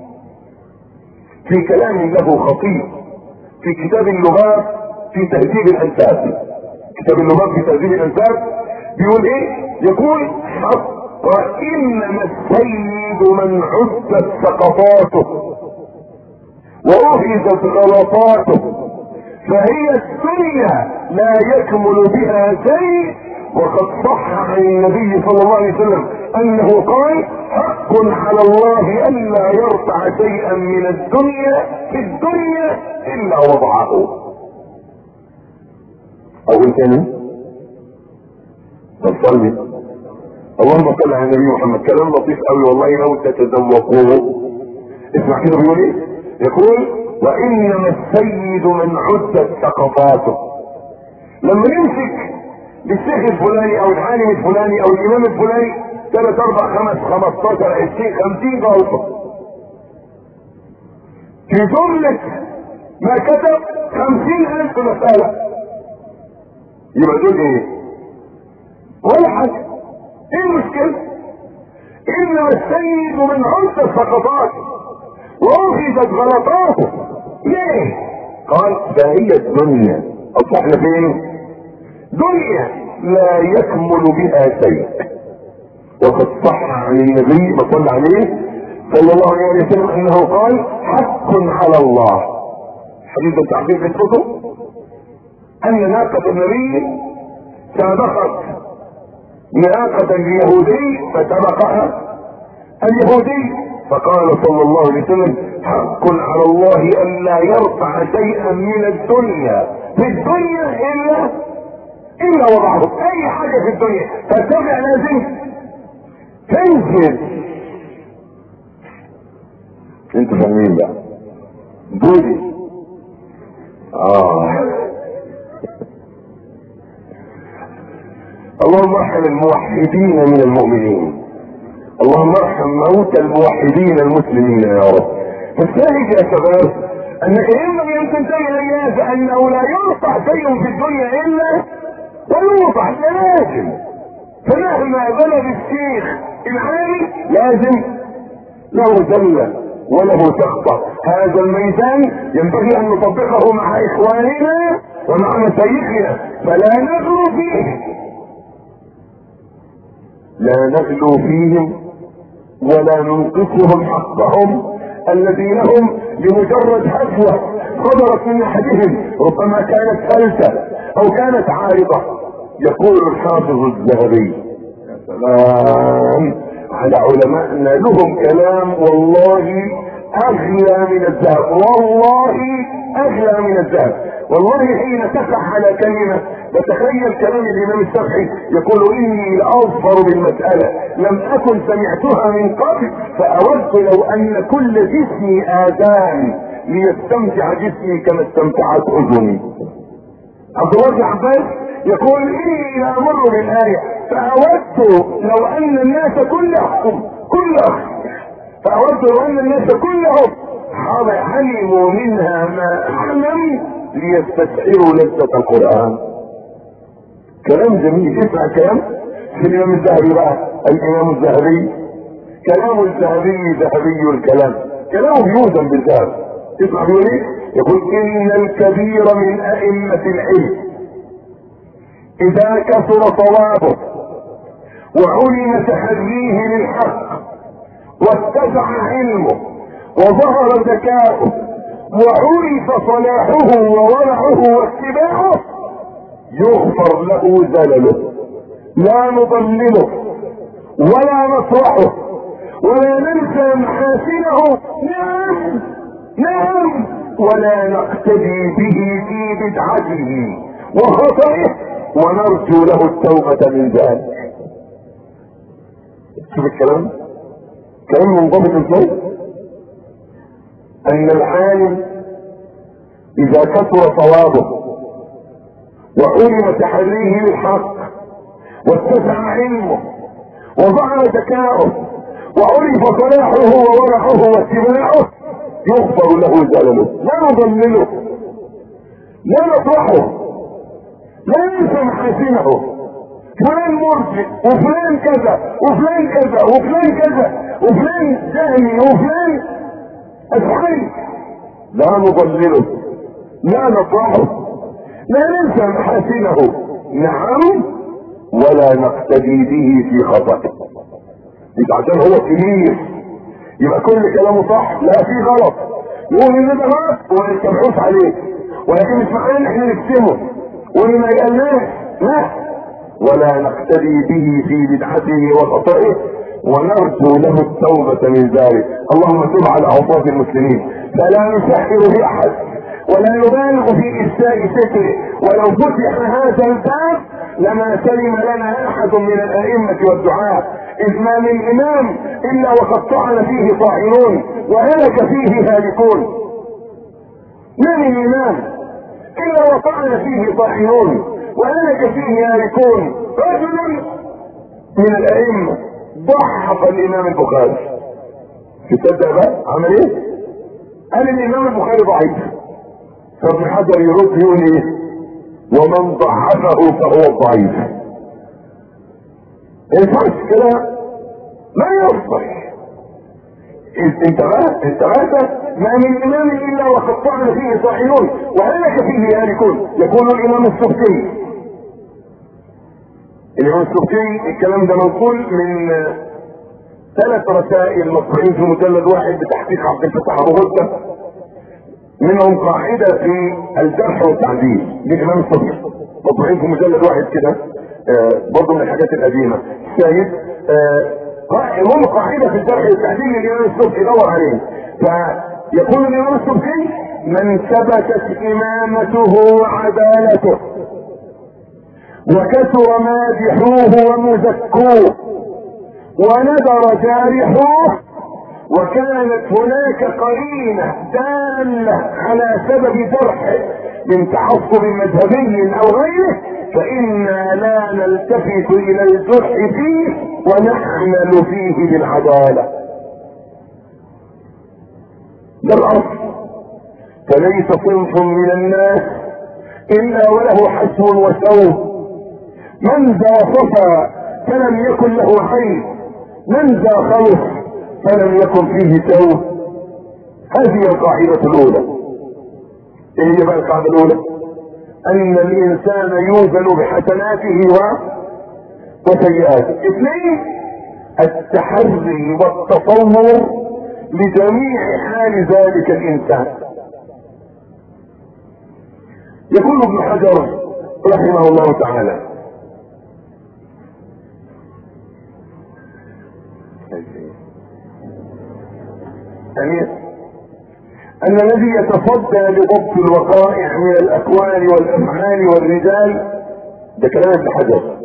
في كلام له خطير في كتاب اللغات في تهذيب الانساب، كتاب اللغات في تهذيب الانساب بيقول ايه؟ يقول حق انما السيد من عدت سقطاته واخذت غلطاته، فهي الدنيا لا يكمل بها شيء. وقد صح عن النبي صلى الله عليه وسلم انه قال حق على الله الا يرفع شيئا من الدنيا في الدنيا الا وضعه. اول ثاني تصلي اللهم صل على النبي محمد. كلام لطيف قوي والله لو تتذوقوه. اسمع كده بيقول ايه؟ يقول وانما السيد من عدت سقطاته. لما يمسك للشيخ الفلاني او العالم الفلاني او الامام الفلاني ثلاث اربع خمس خمستاشر عشرين خمسين غلطة في جملة ما كتب خمسين الف مسألة، يبقى دول ايه؟ ولا حاجة. ايه المشكلة؟ انما السيد من عدة سقطاته واخذت غلطاته. ليه؟ قال فهي الدنيا. اصبحنا فين؟ دنيا لا يكمل بها شيء. وقد صح عن النبي صلى عليه صلى الله عليه وسلم انه قال حق على الله، حديث التعبير في الكتب، ان ناقة النبي سابقت ناقة اليهودي فسبقها اليهودي، فقال صلى الله عليه وسلم حق على الله ان لا يرفع شيئا من الدنيا في الدنيا الا الا وضعه. اي حاجة في الدنيا ترتفع لازم تنزل. انتوا فاهمين بقى؟ بودي اه اللهم ارحم الموحدين من المؤمنين، اللهم ارحم موتى الموحدين المسلمين يا رب. فالشاهد يا شباب انك ينبغي ان تنتهي الياس انه لا يرفع شيء في الدنيا الا ويوضع. لازم، فمهما بلغ الشيخ العالي لازم له زلة وله سخطة. هذا الميزان ينبغي ان نطبقه مع اخواننا ومع مشايخنا، فلا نغلو فيه لا نغلو فيهم ولا ننقصهم حقهم الذي لهم لمجرد هفوة صدرت من احدهم، ربما كانت فلتة او كانت عارضة. يقول الحافظ الذهبي يا سلام على علمائنا، لهم كلام والله اغلى من الذهب، والله اغلى من الذهب. والله حين تقع على كلمة وتخيل كلام الامام الشافعي يقول اني لاظفر بالمسألة لم اكن سمعتها من قبل، فاود لو ان كل جسمي اذان ليستمتع جسمي كما استمتعت اذني. عبد الله بن عباس يقول اني لامر بالايه فاود لو ان الناس كلهم كلهم فاود لو ان الناس كلهم علموا منها ما اعلم ليستشعروا لذة القرآن. كلام جميل. اسمع كلام في الامام الذهبي بقى. الامام الذهبي كلام الذهبي ذهبي الكلام، كلامه يوزن بالذهب. اسمع بيقول ايه؟ يقول ان الكبير من ائمة العلم اذا كثر صوابه وعلم تحريه للحق واتسع علمه وظهر ذكاؤه وعرف صلاحه وورعه واتباعه يغفر له زلله، لا نضلله ولا نطرحه ولا ننسى محاسنه، نعم نعم، ولا نقتدي به في بدعته وخطئه ونرجو له التوبة من ذلك. شوف الكلام، كلام منضبط ازاي؟ ان العالم اذا كثر صوابه وعلم تحريه للحق واتسع علمه وظهر ذكاؤه وعرف صلاحه وورعه واتباعه يغفر له زلله، لا نضلله لا نطرحه لا ننسى محاسنه، فلان مرجئ وفلان كذا وفلان كذا وفلان كذا وفلان جهمي وفلان اشعري، لا نضلله لا نطرحه لا ننسى محاسنه، نعم، ولا نقتدي به في خطأه. مش عشان هو كبير يبقى كل كلامه صح، لا في غلط، يقول ان ده غلط وما نتبعوش عليه، ولكن مش معناه ان احنا نكتمه واللي ما يقلناش، لا، ولا نقتدي به في بدعته وخطئه ونرجو له التوبة من ذلك. اللهم تب على عصاة المسلمين، فلا نسحر في احد ولا نبالغ في إفساء ستره، ولو فتح هذا الباب لما سلم لنا احد من الائمة والدعاة، اذ ما من امام الا وقد طعن فيه طاعنون وهلك فيه هالكون، ما من امام الا وطعن فيه طاعنون وهلك فيه هالكون. رجل من الائمة ضحك الامام البخاري، تصدق بقى عمل ايه؟ قال الامام البخاري ضعيف، فابن حجر يرد يقول ايه؟ ومن ضعفه فهو ضعيف. الفرق كده ما يصلح. انت بقى انت بقى ما من امام الا وقد طعن فيه طاعنون وهلك فيه هالكون. يقول الامام السبكي، الامام السبكي الكلام ده منقول من ثلاث رسائل مطبوعين في مجلد واحد بتحقيق عبد الفتاح ابو غده، منهم قاعدة في الجرح والتعديل للامام السبكي، مطبوعين في مجلد واحد كده، آه برضه من الحاجات القديمة. شاهد آه هم قاعدة في الجرح والتعديل للامام السبكي، دور عليه. فيقول الامام السبكي: من ثبتت امامته وعدالته وكثر مادحوه ومزكوه وندر جارحوه وكانت هناك قرينة دالة على سبب جرحه من تعصب مذهبي او غيره، فإنا لا نلتفت الى الجرح فيه ونحمل فيه بالعدالة. ده الاصل. فليس صنف من الناس الا وله حسن وسوء، من ذا صفى فلم يكن له عين، من ذا خلص فلم يكن فيه سوء. هذه القاعدة الاولى. ايه هي بقى القاعدة الاولى؟ ان الانسان يوزن بحسناته وسيئاته. اثنين: التحري والتصور لجميع حال ذلك الانسان. يقول ابن حجر رحمه الله تعالى: ان الذي يتصدى لضبط الوقائع من الاقوال والافعال والرجال، ده كلام ابن حجر،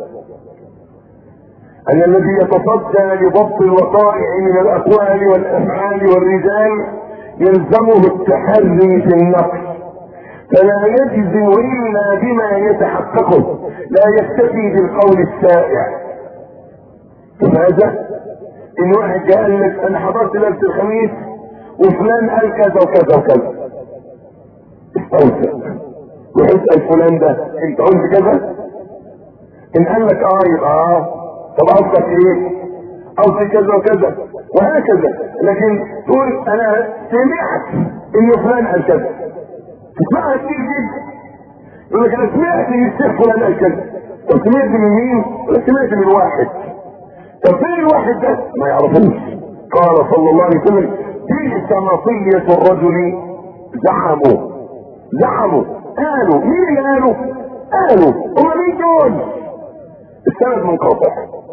ان الذي يتصدى لضبط الوقائع من الاقوال والافعال والرجال يلزمه التحري في النقل، فلا يجزم الا بما يتحققه، لا يكتفي بالقول الشائع. فهذا ان واحد جاء قال لك انا حضرت ليله الخميس وفلان قال كذا وكذا وكذا، استوثق واسال فلان ده انت قلت كذا؟ ان قال لك اه يبقى اه، طب قصدك ايه؟ او في كذا وكذا وهكذا. لكن تقول انا سمعت ان فلان قال كذا، تسمعها كتير جدا. يقول لك انا سمعت ان الشيخ فلان قال كذا. طب سمعت من مين؟ ولا سمعت من واحد؟ طب فين الواحد ده؟ ما يعرفوش. قال صلى الله عليه وسلم بئس مطية الرجل زعموا زعموا قالوا. مين اللي قالوا؟ قالوا هم مين دول؟ السند منقطع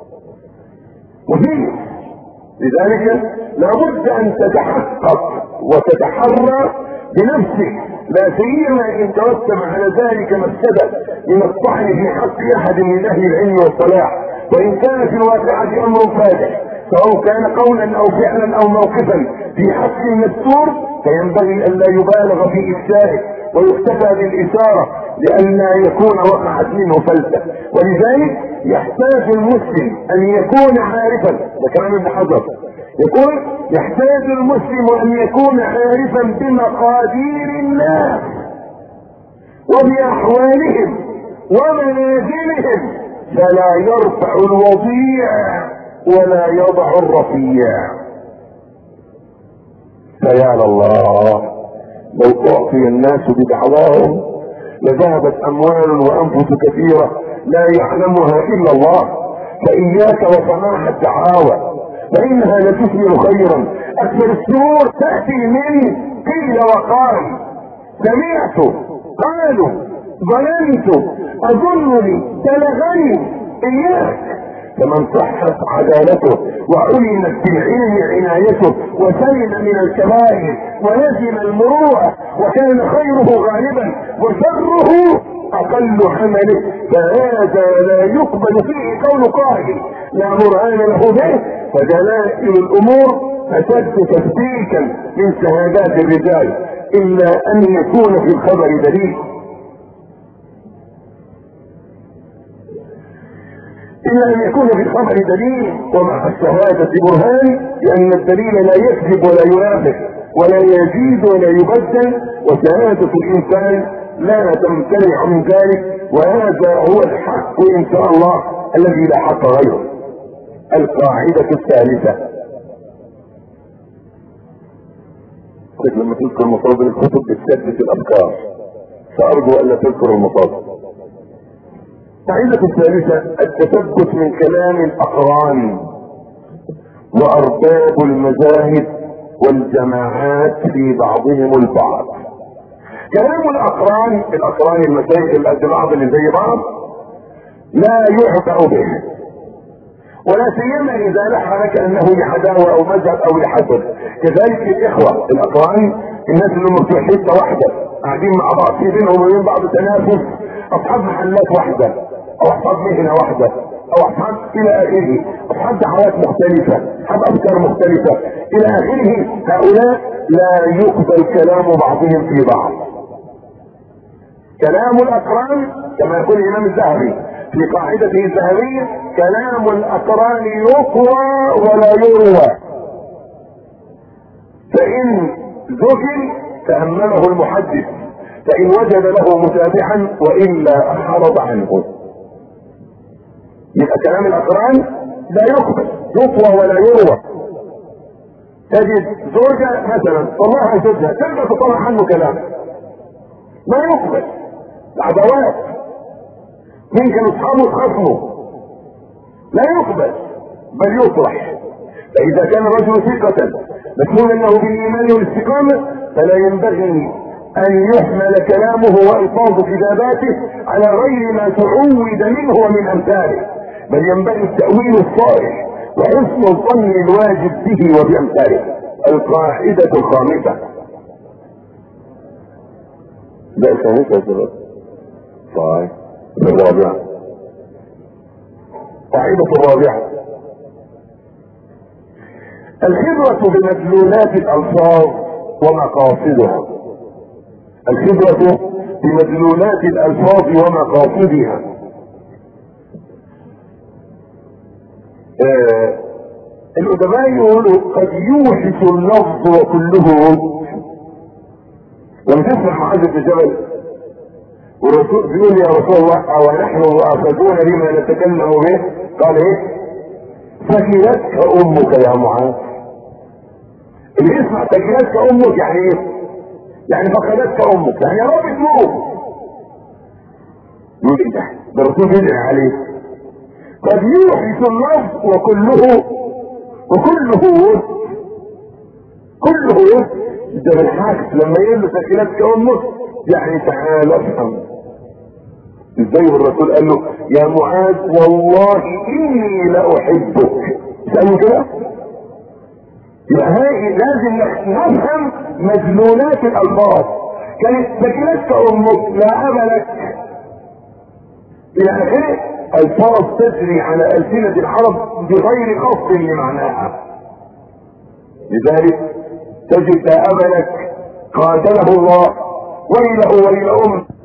وفيه. لذلك لابد ان تتحقق وتتحرى بنفسك، لا سيما ان ترتب على ذلك مفسده من الطعن في حق احد من اهل العلم والصلاح، وان كان في الواقعه امر فادح سواء كان قولا او فعلا او موقفا في حق المستور، فينبغي ان لا يبالغ في افشائه ويكتفى بالاشاره لئلا يكون وقعت منه فلسه. ولذلك يحتاج المسلم ان يكون عارفا، ده كلام ابن حجر، يقول يحتاج المسلم ان يكون عارفا بمقادير الناس وباحوالهم ومنازلهم، فلا يرفع الوضيع ولا يضع الرفيع. فيا الله لو اعطي الناس بدعواهم لذهبت اموال وانفس كثيره لا يعلمها الا الله. فاياك وسماح الدعاوى فانها لتثمر خيرا. اكثر السرور تاتي من قيل وقال، سمعت، قالوا، ظننت، اظنني، بلغني. اياك. فمن صحت عدالته وعلمت بالعلم عنايته وسلم من الكبائر ولزم المروءه وكان خيره غالبا وشره اقل عمله، فهذا لا يقبل فيه قول قائل لا برهان له به. فدلائل الامور اشد تثبيتا من شهادات الرجال الا ان يكون في الخبر دليل إلا أن يكون في الخبر دليل ومع الشهادة برهان، لأن الدليل لا يكذب ولا ينافق ولا يزيد ولا يبدل، وشهادة الإنسان لا تمتنع من ذلك. وهذا هو الحق إن شاء الله الذي لا حق غيره. القاعدة الثالثة، لما تذكر مصادر الكتب بتثبت الأفكار، فأرجو ألا تذكر المصادر. القاعدة الثالثة التثبت من كلام الأقران وأرباب المذاهب والجماعات في بعضهم البعض. كلام الأقران، الأقران المشايخ اللي قد بعض اللي زي بعض، لا يعبأ به، ولا سيما إذا لح لك أنه لعداوة أو مذهب أو لحسد. كذلك الإخوة الأقران، الناس اللي هم في حتة واحدة قاعدين مع بعض، في بينهم وبين بعض تنافس، أصحاب محلات واحدة او اصحاب مهنة واحدة او اصحاب الى اخره، اصحاب دعوات مختلفة، اصحاب افكار مختلفة الى اخره. هؤلاء لا يقبل كلام بعضهم في بعض. كلام الاقران كما يقول الامام الذهبي في قاعدته الذهبية، كلام الاقران يقوى ولا يروى، فان ذكر تأمله المحدث فان وجد له متابعا والا احرض عنه. يبقى كلام الاقران لا يقبل، يطوى ولا يروى. تجد زوجة مثلا طلعها زوجها تبدا تطلع عنه كلام ما يقبل، العداوات يمكن اصحابه يخصموا، لا يقبل بل يطرح. فاذا كان الرجل ثقة مسؤولا له بالايمان والاستقامة فلا ينبغي ان يحمل كلامه والفاظ كتاباته على غير ما تعود منه ومن امثاله، بل ينبغي التأويل الصالح وحسن الظن الواجب به وبأمثاله. القاعدة الخامسة، ده الخامسة يا شباب. طيب الرابعة، القاعدة الرابعة الخبرة بمدلولات الألفاظ ومقاصدها. الخبرة بمدلولات الألفاظ ومقاصدها. آه الأدباء يقولوا قد يوحش اللفظ وكله رد. لما تسمع معاذ بن جبل والرسول بيقول يا رسول الله او نحن مؤاخذون بما نتكلم به، قال ايه؟ ثكلتك امك يا معاذ. اللي يسمع ثكلتك امك يعني ايه؟ يعني فقدتك امك، يعني يا رب تموت. يقول ايه ده؟ ده الرسول يدعي عليه. قد يوحش اللفظ وكله وكله وسط، كله وسط. ده بالعكس لما يقول له ثكلتك امك يعني تعال افهم. ازاي الرسول قال له يا معاذ والله اني لاحبك، سألوا كده. يبقى هاي لازم نفهم مدلولات الالفاظ. كانت ثكلتك امك لا ابا لك الى اخره، الفاظ تجري على السنة العرب بغير قصد لمعناها. لذلك تجد لا ابا لك قاتله الله ويله ويل ام